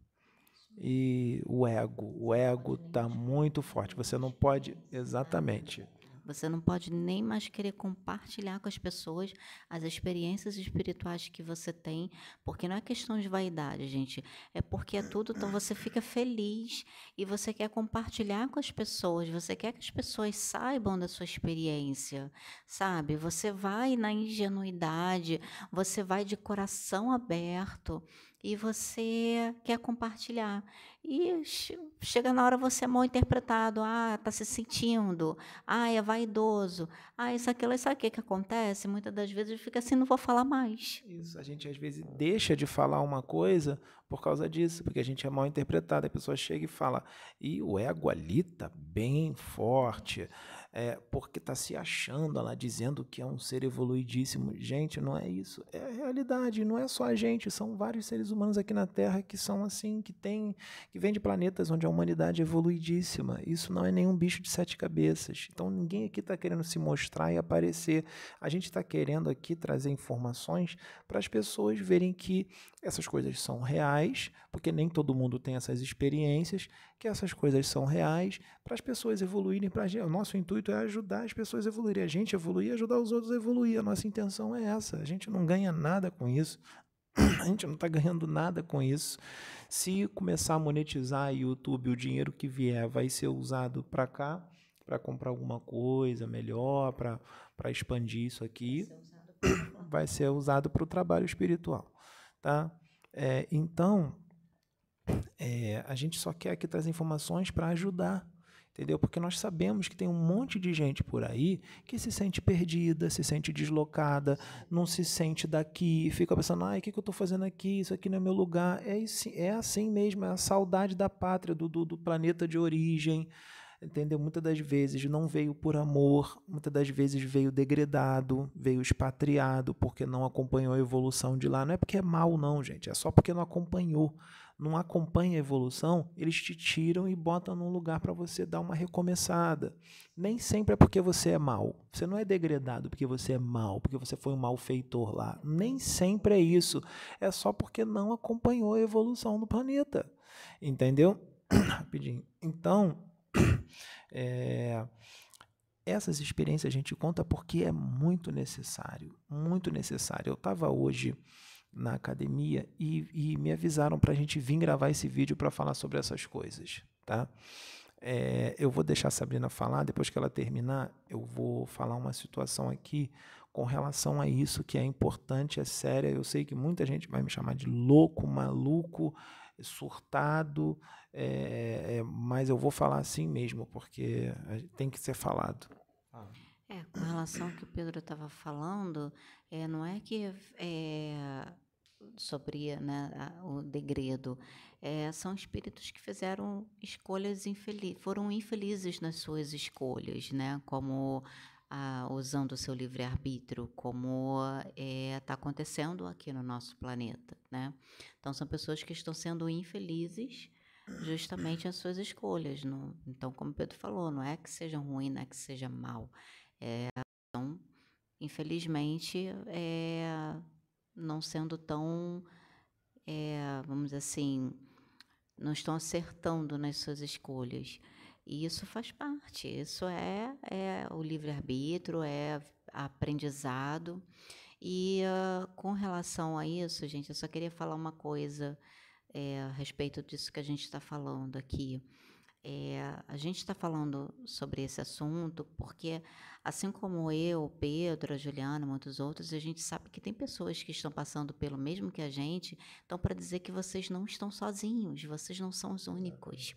E o ego, o ego tá muito forte. Você não pode, exatamente. Você não pode nem mais querer compartilhar com as pessoas as experiências espirituais que você tem, porque não é questão de vaidade, gente. É porque é tudo, então você fica feliz e você quer compartilhar com as pessoas, você quer que as pessoas saibam da sua experiência, sabe? Você vai na ingenuidade, você vai de coração aberto e você quer compartilhar. E chega na hora você é mal interpretado, ah, tá se sentindo, ah, é vaidoso, ah, isso, aquilo, sabe o que que acontece? Muitas das vezes fica assim, não vou falar mais. Isso, a gente às vezes deixa de falar uma coisa por causa disso, porque a gente é mal interpretado. A pessoa chega e fala, e o ego ali tá bem forte, é, porque tá se achando lá, dizendo que é um ser evoluidíssimo. Gente, não é isso, é a realidade, não é só a gente, são vários seres humanos aqui na Terra que são assim, que tem, que vêm de planetas onde a humanidade é evoluidíssima. Isso não é nenhum bicho de sete cabeças. Então ninguém aqui está querendo se mostrar e aparecer. A gente está querendo aqui trazer informações para as pessoas verem que essas coisas são reais, porque nem todo mundo tem essas experiências, que essas coisas são reais, para as pessoas evoluírem. Pra gente. O nosso intuito é ajudar as pessoas a evoluírem, a gente evoluir e ajudar os outros a evoluir. A nossa intenção é essa, a gente não ganha nada com isso, a gente não está ganhando nada com isso. Se começar a monetizar YouTube, o dinheiro que vier vai ser usado para cá, para comprar alguma coisa melhor, para expandir isso aqui, vai ser usado para o trabalho espiritual, tá? É, então, é, a gente só quer aqui trazer informações para ajudar, entendeu? Porque nós sabemos que tem um monte de gente por aí que se sente perdida, se sente deslocada, não se sente daqui, fica pensando, ai, o que, que eu estou fazendo aqui? Isso aqui não é meu lugar. É, é assim mesmo, é a saudade da pátria, do, do, do planeta de origem, entendeu? Muitas das vezes não veio por amor, muitas das vezes veio degradado, veio expatriado, porque não acompanhou a evolução de lá. Não é porque é mal, não, gente, é só porque não acompanhou. Não acompanha a evolução, eles te tiram e botam num lugar para você dar uma recomeçada. Nem sempre é porque você é mal. Você não é degradado porque você é mal, porque você foi um malfeitor lá. Nem sempre é isso. É só porque não acompanhou a evolução do planeta. Entendeu? Rapidinho. Então, é, essas experiências a gente conta porque é muito necessário, muito necessário. Eu estava hoje na academia e, e me avisaram para a gente vir gravar esse vídeo para falar sobre essas coisas, tá? É, eu vou deixar a Sabrina falar, depois que ela terminar, eu vou falar uma situação aqui com relação a isso que é importante, é séria. Eu sei que muita gente vai me chamar de louco, maluco, surtado, é, é, mas eu vou falar assim mesmo, porque tem que ser falado. Ah. É, com relação ao que o Pedro estava falando, é, não é que é, sobre né, a- o degredo, é, são espíritos que fizeram escolhas infelizes, foram infelizes nas suas escolhas, né? Como ah, usando o seu livre-arbítrio, como está acontecendo aqui no nosso planeta, né? Então, são pessoas que estão sendo infelizes justamente as suas escolhas. Não, então, como o Pedro falou, não é que seja ruim, não é que seja mal. Infelizmente, é, não sendo tão, é, vamos dizer assim, não estão acertando nas suas escolhas. E isso faz parte, isso é, é o livre-arbítrio, é aprendizado. E uh, com relação a isso, gente, eu só queria falar uma coisa é, a respeito disso que a gente está falando aqui. É, a gente está falando sobre esse assunto porque, assim como eu, Pedro, a Juliana, muitos outros, a gente sabe que tem pessoas que estão passando pelo mesmo que a gente, então para dizer que vocês não estão sozinhos, vocês não são os únicos,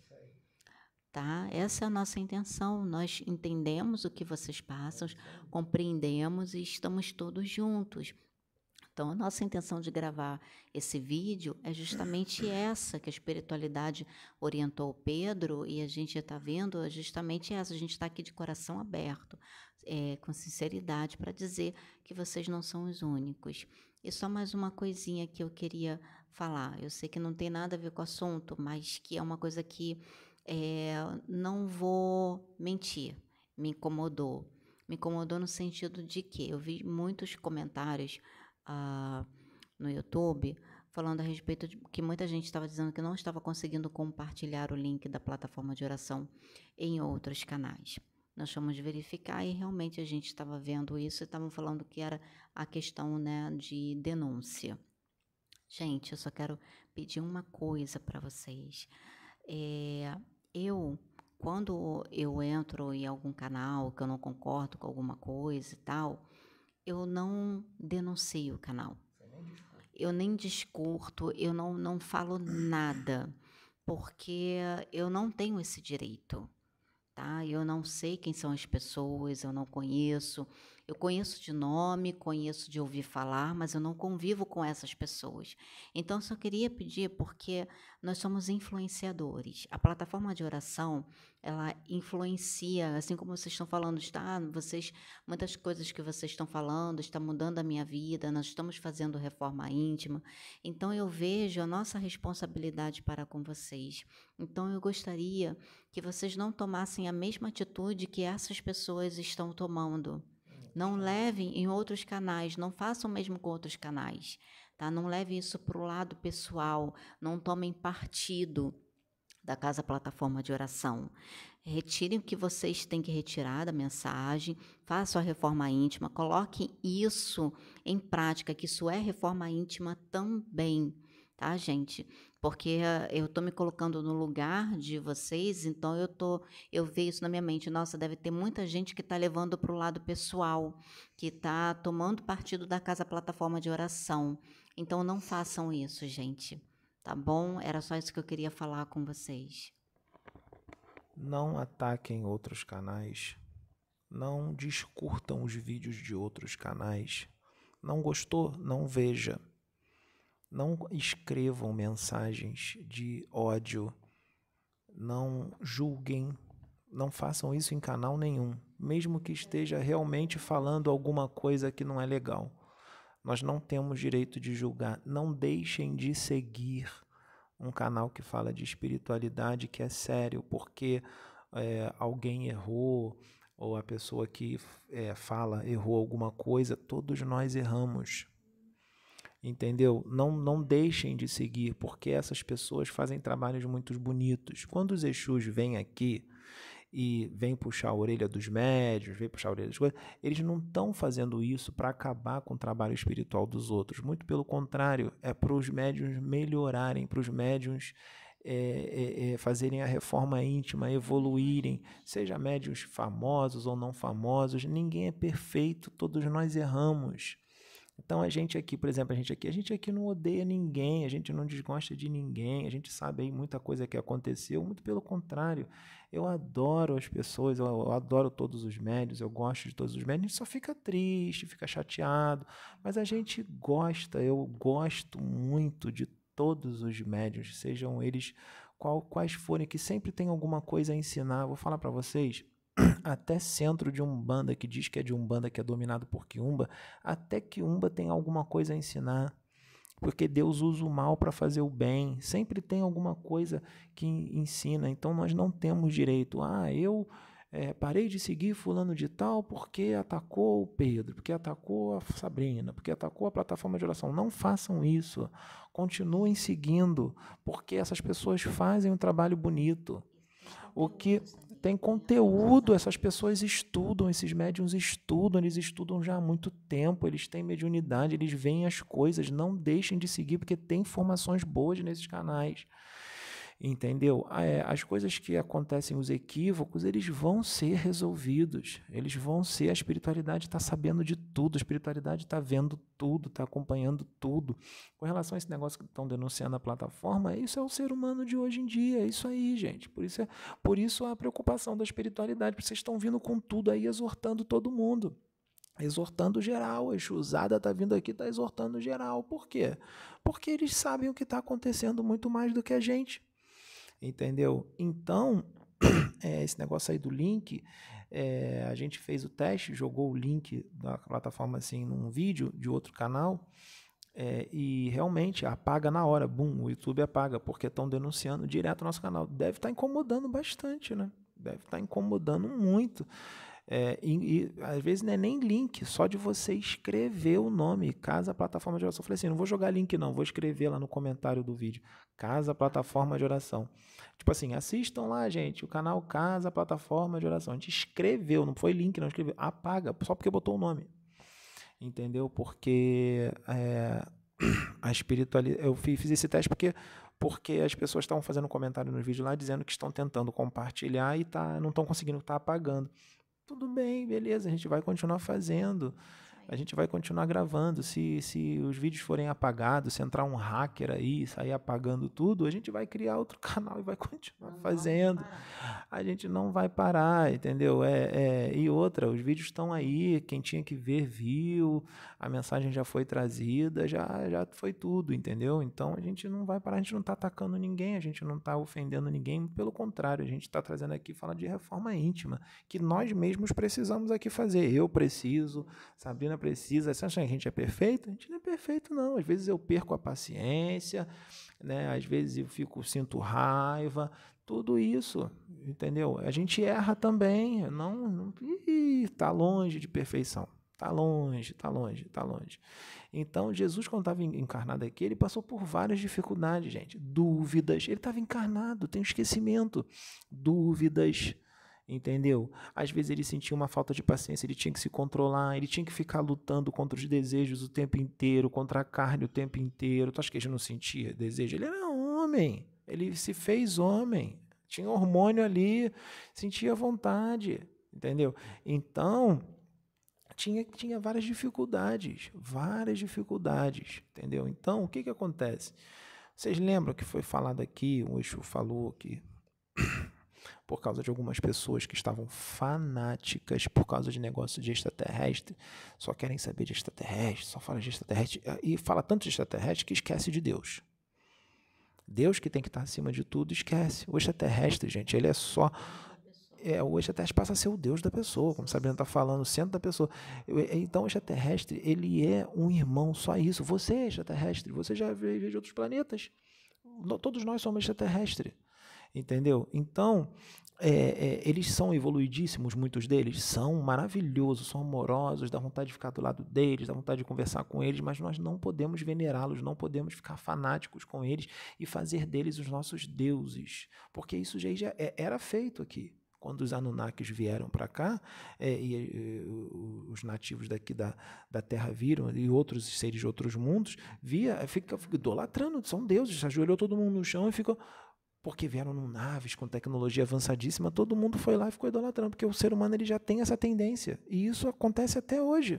tá? Essa é a nossa intenção. Nós entendemos o que vocês passam, compreendemos e estamos todos juntos. Então, a nossa intenção de gravar esse vídeo é justamente essa, que a espiritualidade orientou o Pedro e a gente está vendo é justamente essa. A gente está aqui de coração aberto, é, com sinceridade, para dizer que vocês não são os únicos. E só mais uma coisinha que eu queria falar. Eu sei que não tem nada a ver com o assunto, mas que é uma coisa que é, não vou mentir, me incomodou. Me incomodou no sentido de que eu vi muitos comentários Uh, no YouTube, falando a respeito de que muita gente estava dizendo que não estava conseguindo compartilhar o link da plataforma de oração em outros canais. Nós fomos verificar e realmente a gente estava vendo isso e estavam falando que era a questão, né, de denúncia. Gente, eu só quero pedir uma coisa para vocês. É, eu, quando eu entro em algum canal que eu não concordo com alguma coisa e tal, eu não denuncio o canal. Eu nem discurto, eu não, não falo nada, porque eu não tenho esse direito, tá? Eu não sei quem são as pessoas, eu não conheço. Eu conheço de nome, conheço de ouvir falar, mas eu não convivo com essas pessoas. Então, só queria pedir, porque nós somos influenciadores. A plataforma de oração, ela influencia, assim como vocês estão falando, está, vocês, muitas coisas que vocês estão falando, está mudando a minha vida, nós estamos fazendo reforma íntima. Então, eu vejo a nossa responsabilidade para com vocês. Então, eu gostaria que vocês não tomassem a mesma atitude que essas pessoas estão tomando. Não levem em outros canais, não façam o mesmo com outros canais, tá? Não levem isso para o lado pessoal, não tomem partido da Casa Plataforma de Oração. Retirem o que vocês têm que retirar da mensagem, façam a reforma íntima, coloquem isso em prática, que isso é reforma íntima também, tá, gente? Porque eu tô me colocando no lugar de vocês, então eu tô, eu vejo isso na minha mente. Nossa, deve ter muita gente que está levando para o lado pessoal, que está tomando partido da Casa Plataforma de Oração. Então não façam isso, gente. Tá bom? Era só isso que eu queria falar com vocês. Não ataquem outros canais. Não descurtam os vídeos de outros canais. Não gostou? Não veja. Não escrevam mensagens de ódio. Não julguem. Não façam isso em canal nenhum, mesmo que esteja realmente falando alguma coisa que não é legal. Nós não temos direito de julgar. Não deixem de seguir um canal que fala de espiritualidade, que é sério, porque é, alguém errou, ou a pessoa que é, fala errou alguma coisa. Todos nós erramos. Entendeu? Não, não deixem de seguir, porque essas pessoas fazem trabalhos muito bonitos. Quando os Exus vêm aqui e vêm puxar a orelha dos médios, vêm puxar a orelha das coisas, eles não estão fazendo isso para acabar com o trabalho espiritual dos outros. Muito pelo contrário, é para os médiuns melhorarem, para os médiuns é, é, é, fazerem a reforma íntima, evoluírem, seja médiuns famosos ou não famosos. Ninguém é perfeito, todos nós erramos. Então a gente aqui, por exemplo, a gente aqui, a gente aqui não odeia ninguém, a gente não desgosta de ninguém, a gente sabe aí muita coisa que aconteceu, muito pelo contrário. Eu adoro as pessoas, eu, eu adoro todos os médios, eu gosto de todos os médios, a gente só fica triste, fica chateado, mas a gente gosta, eu gosto muito de todos os médios, sejam eles qual, quais forem, que sempre tem alguma coisa a ensinar. Vou falar para vocês, até centro de Umbanda, que diz que é de Umbanda, que é dominado por Quiumba, até Quiumba tem alguma coisa a ensinar, porque Deus usa o mal para fazer o bem, sempre tem alguma coisa que ensina. Então nós não temos direito, ah, eu é, parei de seguir fulano de tal porque atacou o Pedro, porque atacou a Sabrina, porque atacou a plataforma de oração. Não façam isso, continuem seguindo, porque essas pessoas fazem um trabalho bonito. O que tem conteúdo, essas pessoas estudam, esses médiuns estudam, eles estudam já há muito tempo, eles têm mediunidade, eles veem as coisas, não deixem de seguir, porque tem informações boas nesses canais. Entendeu? É, as coisas que acontecem, os equívocos, eles vão ser resolvidos. Eles vão ser, a espiritualidade está sabendo de tudo, a espiritualidade está vendo tudo, está acompanhando tudo. Com relação a esse negócio que estão denunciando a plataforma, isso é o ser humano de hoje em dia, é isso aí, gente. Por isso, é, por isso a preocupação da espiritualidade, porque vocês estão vindo com tudo aí, exortando todo mundo. Exortando geral, a Exusada está vindo aqui, está exortando geral. Por quê? Porque eles sabem o que está acontecendo muito mais do que a gente. Entendeu? Então, é, esse negócio aí do link, é, a gente fez o teste, jogou o link da plataforma assim num vídeo de outro canal, é, e realmente apaga na hora, bum, o YouTube apaga, porque estão denunciando direto o nosso canal. Deve estar incomodando bastante, né? Deve estar incomodando muito. É, e, e às vezes não é nem link, só de você escrever o nome, Casa Plataforma de Oração. Eu falei assim, não vou jogar link não, vou escrever lá no comentário do vídeo, Casa Plataforma de Oração. Tipo assim, assistam lá, gente, o canal Casa Plataforma de Oração. A gente escreveu, não foi link, não escreveu. Apaga, só porque botou o nome. Entendeu? Porque é, a espiritualidade... Eu fiz esse teste porque... porque as pessoas estavam fazendo comentário no vídeo lá, dizendo que estão tentando compartilhar e tá, não estão conseguindo, tá apagando. Tudo bem, beleza, a gente vai continuar fazendo, a gente vai continuar gravando. Se, se os vídeos forem apagados, se entrar um hacker aí e sair apagando tudo, a gente vai criar outro canal e vai continuar não fazendo. A gente não vai parar, entendeu? É, é, e outra, os vídeos estão aí, quem tinha que ver, viu, a mensagem já foi trazida, já, já foi tudo, entendeu? Então a gente não vai parar, a gente não está atacando ninguém, a gente não está ofendendo ninguém, pelo contrário, a gente está trazendo aqui, falando de reforma íntima, que nós mesmos precisamos aqui fazer. Eu preciso, Sabrina precisa. Você acha que a gente é perfeito? A gente não é perfeito, não. Às vezes eu perco a paciência, né? Às vezes eu fico, sinto raiva, tudo isso, entendeu? A gente erra também, não, não está longe de perfeição. Está longe, está longe, está longe. Então, Jesus, quando estava encarnado aqui, ele passou por várias dificuldades, gente. Dúvidas. Ele estava encarnado, tem um esquecimento. Dúvidas. Entendeu? Às vezes ele sentia uma falta de paciência, ele tinha que se controlar, ele tinha que ficar lutando contra os desejos o tempo inteiro, contra a carne o tempo inteiro. Tu acha que ele não sentia desejo? Ele era homem, ele se fez homem, tinha hormônio ali, sentia vontade, entendeu? Então, tinha, tinha várias dificuldades, várias dificuldades, entendeu? Então, o que que acontece? Vocês lembram que foi falado aqui, o Exu falou que por causa de algumas pessoas que estavam fanáticas por causa de negócio de extraterrestre, só querem saber de extraterrestre, só fala de extraterrestre, e fala tanto de extraterrestre que esquece de Deus. Deus, que tem que estar acima de tudo, esquece. O extraterrestre, gente, ele é só... É, o extraterrestre passa a ser o Deus da pessoa, como Sabrina está falando, o centro da pessoa. Então, o extraterrestre, ele é um irmão, só isso. Você é extraterrestre, você já veio de outros planetas. Todos nós somos extraterrestres. Entendeu? Então, é, é, eles são evoluidíssimos, muitos deles são maravilhosos, são amorosos, dá vontade de ficar do lado deles, dá vontade de conversar com eles, mas nós não podemos venerá-los, não podemos ficar fanáticos com eles e fazer deles os nossos deuses, porque isso já, já era feito aqui. Quando os Anunnakis vieram para cá, é, e, e os nativos daqui da, da Terra viram, e outros seres de outros mundos, via, fica, fica idolatrando, são deuses, ajoelhou todo mundo no chão e ficou... Porque vieram em naves com tecnologia avançadíssima, todo mundo foi lá e ficou idolatrando, porque o ser humano ele já tem essa tendência, e isso acontece até hoje.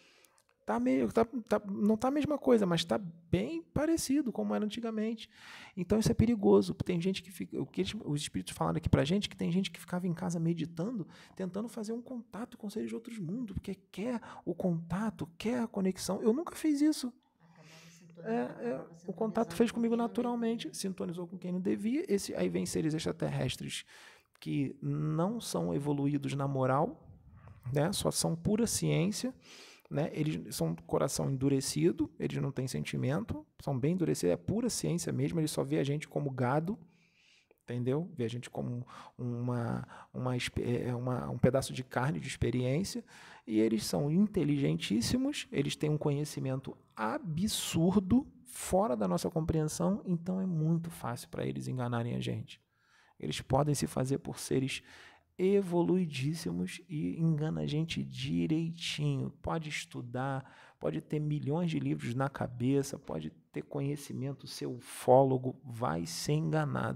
Tá meio, tá, tá, não está a mesma coisa, mas está bem parecido como era antigamente. Então isso é perigoso. Tem gente que fica, o que eles, os espíritos falaram aqui pra gente, que tem gente que ficava em casa meditando, tentando fazer um contato com seres de outros mundos, porque quer o contato, quer a conexão. Eu nunca fiz isso. É, é, o contato fez comigo naturalmente, sintonizou com quem não devia. Esse, aí vem seres extraterrestres que não são evoluídos na moral, né? Só são pura ciência. Né? Eles são coração endurecido, eles não têm sentimento, são bem endurecidos, é pura ciência mesmo, eles só vê a gente como gado, entendeu? Vê a gente como uma, uma, uma, um pedaço de carne de experiência, e eles são inteligentíssimos, eles têm um conhecimento absurdo, fora da nossa compreensão, então é muito fácil para eles enganarem a gente. Eles podem se fazer por seres evoluidíssimos e engana a gente direitinho. Pode estudar, pode ter milhões de livros na cabeça, pode ter conhecimento, ser ufólogo, vai ser enganado.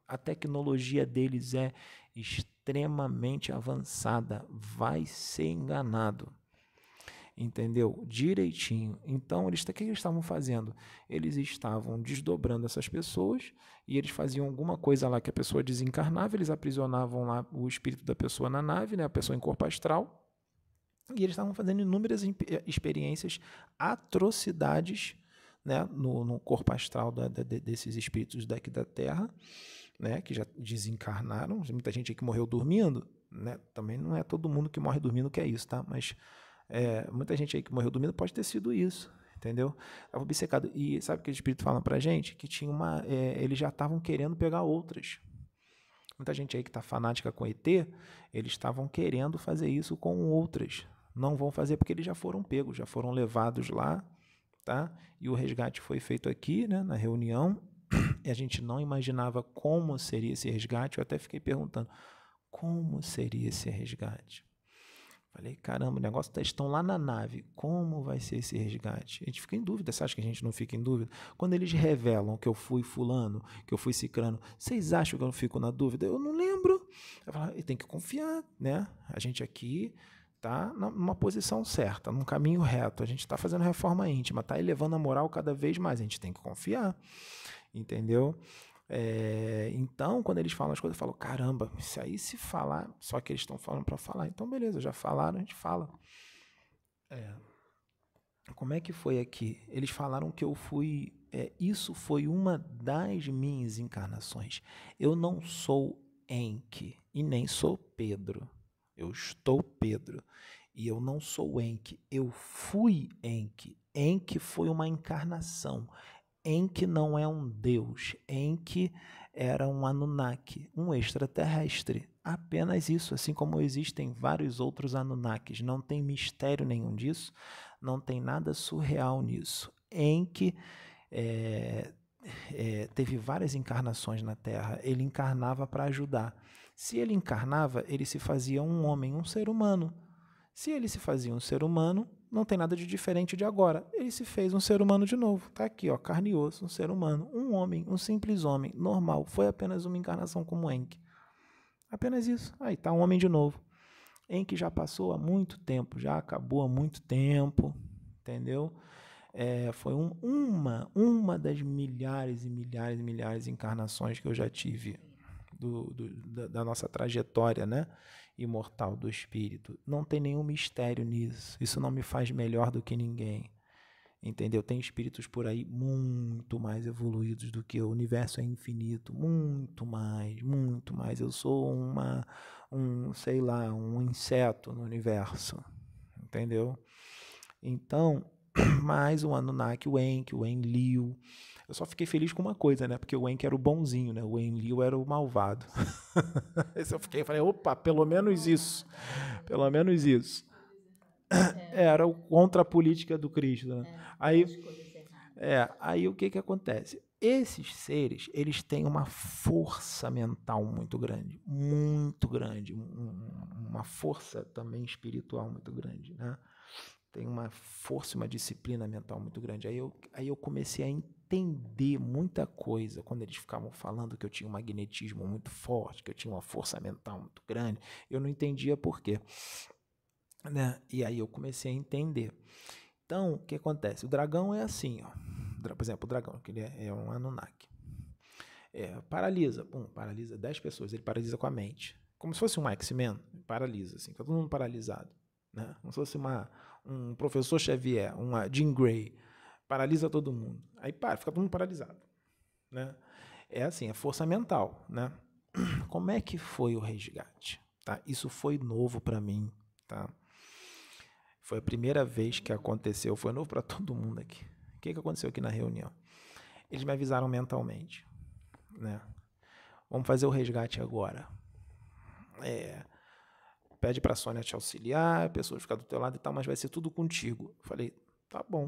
A tecnologia deles é extremamente avançada. Vai ser enganado. Entendeu? Direitinho. Então, eles, o que eles estavam fazendo? Eles estavam desdobrando essas pessoas e eles faziam alguma coisa lá que a pessoa desencarnava, eles aprisionavam lá o espírito da pessoa na nave, né, a pessoa em corpo astral, e eles estavam fazendo inúmeras experiências, atrocidades, né, no, no corpo astral da, da, desses espíritos daqui da Terra, né, que já desencarnaram. Muita gente aí que morreu dormindo, né? Também não é todo mundo que morre dormindo que é isso, tá? Mas É, muita gente aí que morreu dormindo pode ter sido isso, entendeu? Estava obcecado. E sabe o que o Espírito fala pra gente? Que tinha uma, é, eles já estavam querendo pegar outras. Muita gente aí que está fanática com E T, eles estavam querendo fazer isso com outras. Não vão fazer porque eles já foram pegos, já foram levados lá, tá? E o resgate foi feito aqui, né, na reunião, e a gente não imaginava como seria esse resgate. Eu até fiquei perguntando, como seria esse resgate? Falei, caramba, o negócio tá, estão lá na nave, como vai ser esse resgate? A gente fica em dúvida, você acha que a gente não fica em dúvida? Quando eles revelam que eu fui fulano, que eu fui cicrano, vocês acham que eu não fico na dúvida? Eu não lembro. Eu falo, tem que confiar, né? A gente aqui tá numa posição certa, num caminho reto, a gente está fazendo reforma íntima, tá elevando a moral cada vez mais, a gente tem que confiar, entendeu? É, então, quando eles falam as coisas, eu falo, caramba, se aí se falar, só que eles estão falando para falar, então beleza, já falaram, a gente fala. É, como é que foi aqui? Eles falaram que eu fui, é, isso foi uma das minhas encarnações. Eu não sou Enki e nem sou Pedro. Eu estou Pedro e eu não sou Enki. Eu fui Enki. Enki foi uma encarnação. Enki não é um deus, Enki era um Anunnaki, um extraterrestre. Apenas isso, assim como existem vários outros Anunnakis. Não tem mistério nenhum disso, não tem nada surreal nisso. Enki é, é, teve várias encarnações na Terra, ele encarnava para ajudar. Se ele encarnava, ele se fazia um homem, um ser humano. Se ele se fazia um ser humano, não tem nada de diferente de agora. Ele se fez um ser humano de novo. Está aqui, ó, carne e osso, um ser humano, um homem, um simples homem, normal. Foi apenas uma encarnação como Enki. Apenas isso. Aí está um homem de novo. Enki já passou há muito tempo, já acabou há muito tempo, entendeu? É, foi um, uma, uma das milhares e milhares e milhares de encarnações que eu já tive do, do, da, da nossa trajetória, né? Imortal do espírito. Não tem nenhum mistério nisso. Isso não me faz melhor do que ninguém. Entendeu? Tem espíritos por aí muito mais evoluídos do que eu. O universo é infinito. Muito mais, muito mais. Eu sou uma, um, sei lá, um inseto no universo. Entendeu? Então, mais um Anunnaki, o Enki, o Enlil. Eu só fiquei feliz com uma coisa, né? Porque o Enki era o bonzinho, né? O Enlil era o malvado. Esse eu fiquei, falei, opa, pelo menos isso. Pelo menos isso. Era o contra a política do Cristo, né? Aí, é, aí o que que acontece? Esses seres, eles têm uma força mental muito grande, muito grande, uma força também espiritual muito grande, né? Tem uma força, uma disciplina mental muito grande. Aí eu, aí eu comecei a entender muita coisa quando eles ficavam falando que eu tinha um magnetismo muito forte, que eu tinha uma força mental muito grande. Eu não entendia por quê, né? E aí eu comecei a entender. Então, o que acontece? O dragão é assim, ó. Por exemplo, o dragão, que ele é, é um Anunnaki. É, paralisa, pum, paralisa dez pessoas, ele paralisa com a mente. Como se fosse um X-Men, paralisa, assim, fica todo mundo paralisado, né? Como se fosse uma, um professor Xavier, uma Jean Grey, paralisa todo mundo. Aí para, fica todo mundo paralisado, né? É assim, é força mental, né? Como é que foi o resgate? Tá? Isso foi novo para mim, tá? Foi a primeira vez que aconteceu, foi novo para todo mundo aqui. O que, que aconteceu aqui na reunião? Eles me avisaram mentalmente, né? Vamos fazer o resgate agora. É, pede para a Sônia te auxiliar, a pessoa ficar do teu lado e tal, mas vai ser tudo contigo. Eu falei, tá bom.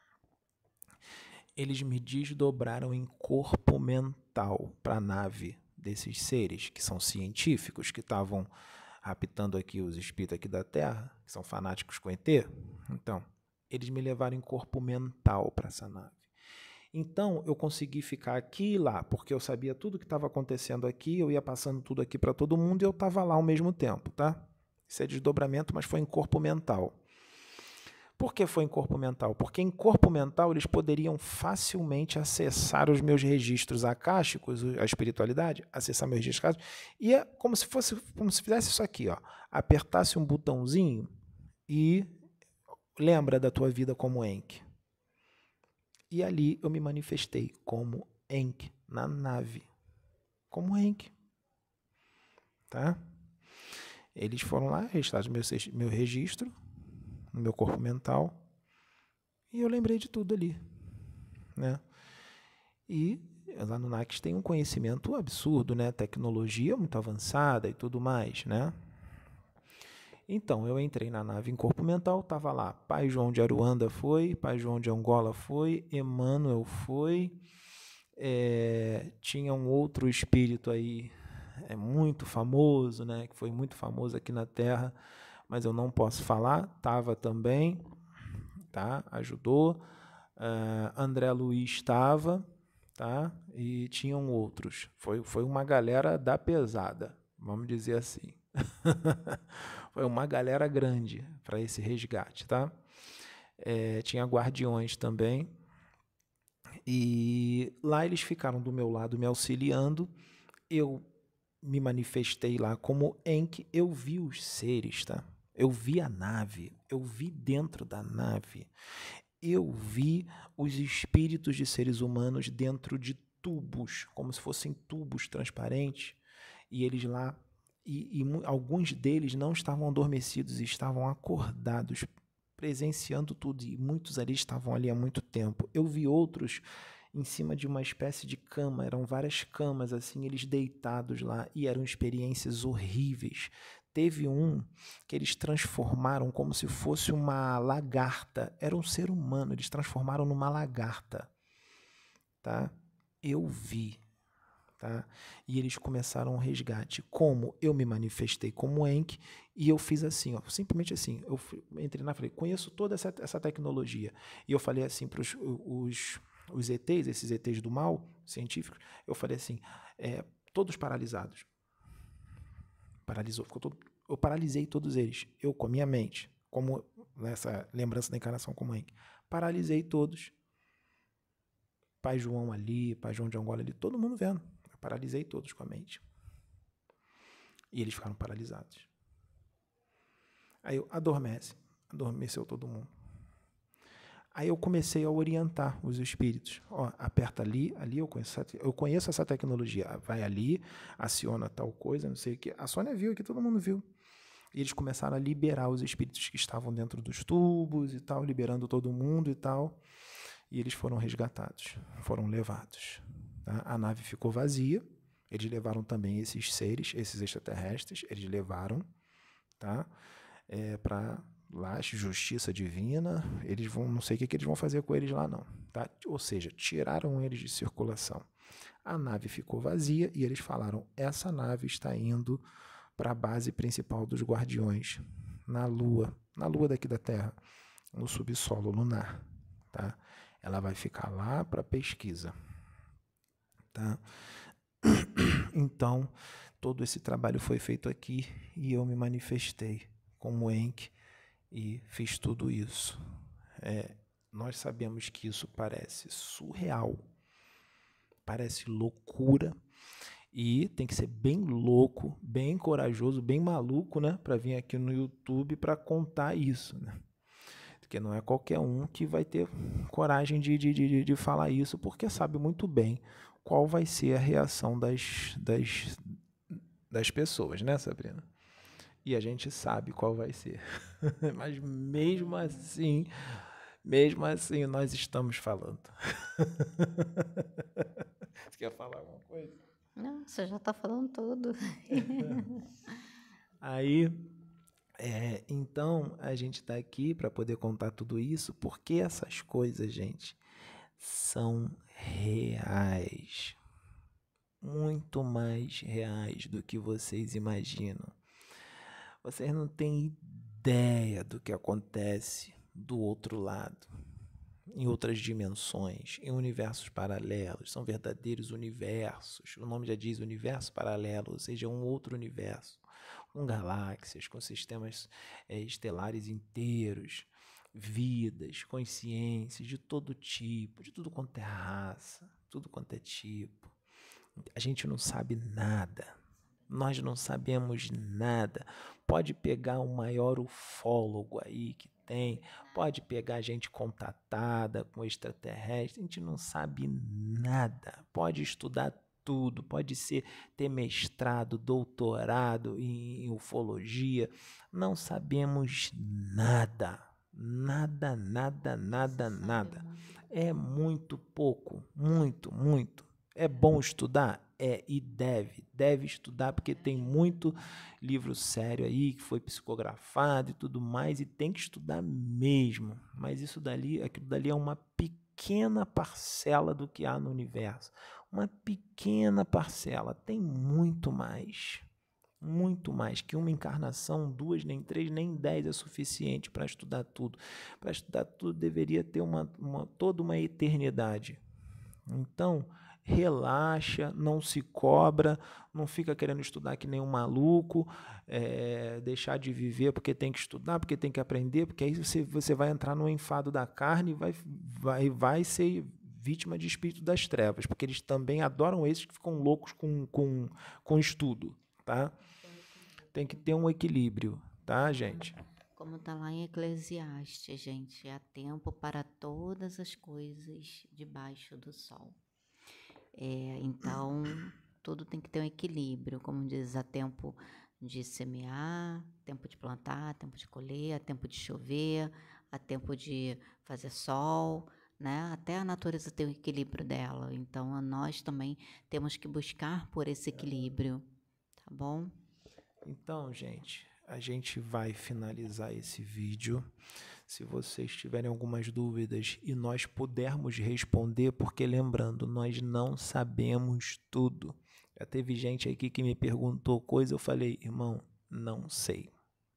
Eles me desdobraram em corpo mental para a nave desses seres, que são científicos, que estavam raptando aqui os espíritos aqui da Terra, que são fanáticos com E T. Então, eles me levaram em corpo mental para essa nave. Então, eu consegui ficar aqui e lá, porque eu sabia tudo que estava acontecendo aqui, eu ia passando tudo aqui para todo mundo e eu estava lá ao mesmo tempo, tá? Isso é desdobramento, mas foi em corpo mental. Por que foi em corpo mental? Porque em corpo mental eles poderiam facilmente acessar os meus registros akáshicos, a espiritualidade, acessar meus registros akáshicos, e é como se fosse, como se fizesse isso aqui, ó, apertasse um botãozinho e lembra da tua vida como Enki. E ali eu me manifestei como Enki, na nave. Como Enki. Tá? Eles foram lá, registraram meu, meu registro, no meu corpo mental, e eu lembrei de tudo ali. Né? E lá no Nax tem um conhecimento absurdo, né? Tecnologia muito avançada e tudo mais, né? Então, eu entrei na nave em corpo mental, estava lá, Pai João de Aruanda foi, Pai João de Angola foi, Emmanuel foi, é, tinha um outro espírito aí, é muito famoso, né, que foi muito famoso aqui na Terra, mas eu não posso falar, estava também, tá, ajudou, uh, André Luiz estava, tá, e tinham outros, foi, foi uma galera da pesada, vamos dizer assim. Foi uma galera grande para esse resgate, tá? É, tinha guardiões também. E lá eles ficaram do meu lado me auxiliando. Eu me manifestei lá como Enki. Eu vi os seres, tá? Eu vi a nave. Eu vi dentro da nave. Eu vi os espíritos de seres humanos dentro de tubos, como se fossem tubos transparentes. E eles lá E, e alguns deles não estavam adormecidos, estavam acordados, presenciando tudo, e muitos ali estavam ali há muito tempo. Eu vi outros em cima de uma espécie de cama, eram várias camas assim, eles deitados lá, e eram experiências horríveis. Teve um que eles transformaram como se fosse uma lagarta, era um ser humano, eles transformaram numa lagarta, tá? Eu vi. Tá? E eles começaram o resgate. Como eu me manifestei como Enki, e eu fiz assim, ó, simplesmente assim, eu entrei na falei, conheço toda essa, essa tecnologia. E eu falei assim para os, os, os E Tês, esses E Tês do mal, científicos, eu falei assim, é, todos paralisados. Paralisou, ficou todo, eu paralisei todos eles, eu com a minha mente, como nessa lembrança da encarnação como Enki. Paralisei todos. Pai João ali, Pai João de Angola ali, todo mundo vendo. Paralisei todos com a mente. E eles ficaram paralisados. Aí eu, adormece. Adormeceu todo mundo. Aí eu comecei a orientar os espíritos. Ó, aperta ali, ali eu conheço, eu conheço essa tecnologia. Vai ali, aciona tal coisa, não sei o que. A Sônia viu aqui, todo mundo viu. E eles começaram a liberar os espíritos que estavam dentro dos tubos e tal, liberando todo mundo e tal. E eles foram resgatados, foram levados. Tá? A nave ficou vazia. Eles levaram também esses seres, esses extraterrestres, eles levaram, tá? É, para lá, justiça divina, eles vão, não sei o que, que eles vão fazer com eles lá não, tá? Ou seja, tiraram eles de circulação. A nave ficou vazia e eles falaram, essa nave está indo para a base principal dos guardiões, na Lua, na Lua daqui da Terra, no subsolo lunar, tá? Ela vai ficar lá para pesquisa, tá? Então, todo esse trabalho foi feito aqui e eu me manifestei como Enki e fiz tudo isso. É, nós sabemos que isso parece surreal, parece loucura e tem que ser bem louco, bem corajoso, bem maluco, né, para vir aqui no YouTube para contar isso, né? Porque não é qualquer um que vai ter coragem de, de, de, de falar isso, porque sabe muito bem qual vai ser a reação das, das, das pessoas, né, Sabrina? E a gente sabe qual vai ser. Mas mesmo assim, mesmo assim, nós estamos falando. Você quer falar alguma coisa? Não, você já está falando tudo. Aí, é, então, a gente está aqui para poder contar tudo isso, porque essas coisas, gente, são reais. Muito mais reais do que vocês imaginam. Vocês não têm ideia do que acontece do outro lado. em outras dimensões, em universos paralelos, são verdadeiros universos. O nome já diz universo paralelo, ou seja, um outro universo, com galáxias, com sistemas é, estelares inteiros, vidas, consciências de todo tipo, de tudo quanto é raça, tudo quanto é tipo. A gente não sabe nada. Nós não sabemos nada. Pode pegar o maior ufólogo aí que tem, pode pegar gente contatada com extraterrestre, a gente não sabe nada. Pode estudar tudo, pode ser ter mestrado, doutorado em, em ufologia, não sabemos nada. Nada, nada, nada, nada. É muito pouco, muito, muito. É bom estudar? É, e deve, deve estudar, porque tem muito livro sério aí, que foi psicografado e tudo mais, e tem que estudar mesmo. Mas isso dali, aquilo dali é uma pequena parcela do que há no universo. Uma pequena parcela, tem muito mais. Muito mais, que uma encarnação, duas, nem três, nem dez é suficiente para estudar tudo. Para estudar tudo deveria ter uma, uma, toda uma eternidade. Então, relaxa, não se cobra, não fica querendo estudar que nem um maluco, é, deixar de viver porque tem que estudar, porque tem que aprender, porque aí você, você vai entrar no enfado da carne e vai, vai, vai ser vítima de espírito das trevas, porque eles também adoram esses que ficam loucos com, com, com estudo, tá? Tem que ter um equilíbrio, tá, gente? Como está lá em Eclesiastes, gente, há tempo para todas as coisas debaixo do sol. É, então, tudo tem que ter um equilíbrio, como diz, há tempo de semear, tempo de plantar, tempo de colher, há tempo de chover, há tempo de fazer sol, né? Até a natureza tem o equilíbrio dela. Então, nós também temos que buscar por esse equilíbrio, tá bom? Então, gente, a gente vai finalizar esse vídeo. Se vocês tiverem algumas dúvidas e nós pudermos responder, porque lembrando, nós não sabemos tudo. Já teve gente aqui que me perguntou coisa, eu falei, irmão, não sei.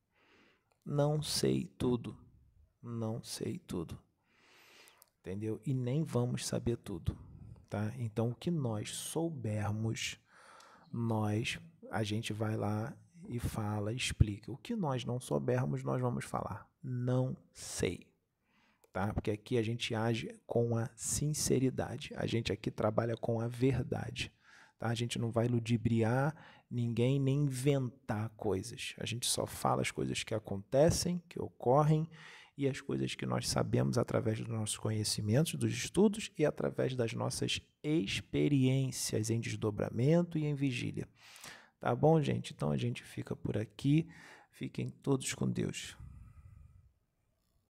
Não sei tudo. Não sei tudo. Entendeu? E nem vamos saber tudo, tá? Então, o que nós soubermos, nós, a gente vai lá e fala, explica. O que nós não soubermos, nós vamos falar. Não sei. Tá? Porque aqui a gente age com a sinceridade. A gente aqui trabalha com a verdade. Tá? A gente não vai ludibriar ninguém nem inventar coisas. A gente só fala as coisas que acontecem, que ocorrem, e as coisas que nós sabemos através dos nossos conhecimentos, dos estudos e através das nossas experiências em desdobramento e em vigília. Tá bom, gente? Então a gente fica por aqui. Fiquem todos com Deus.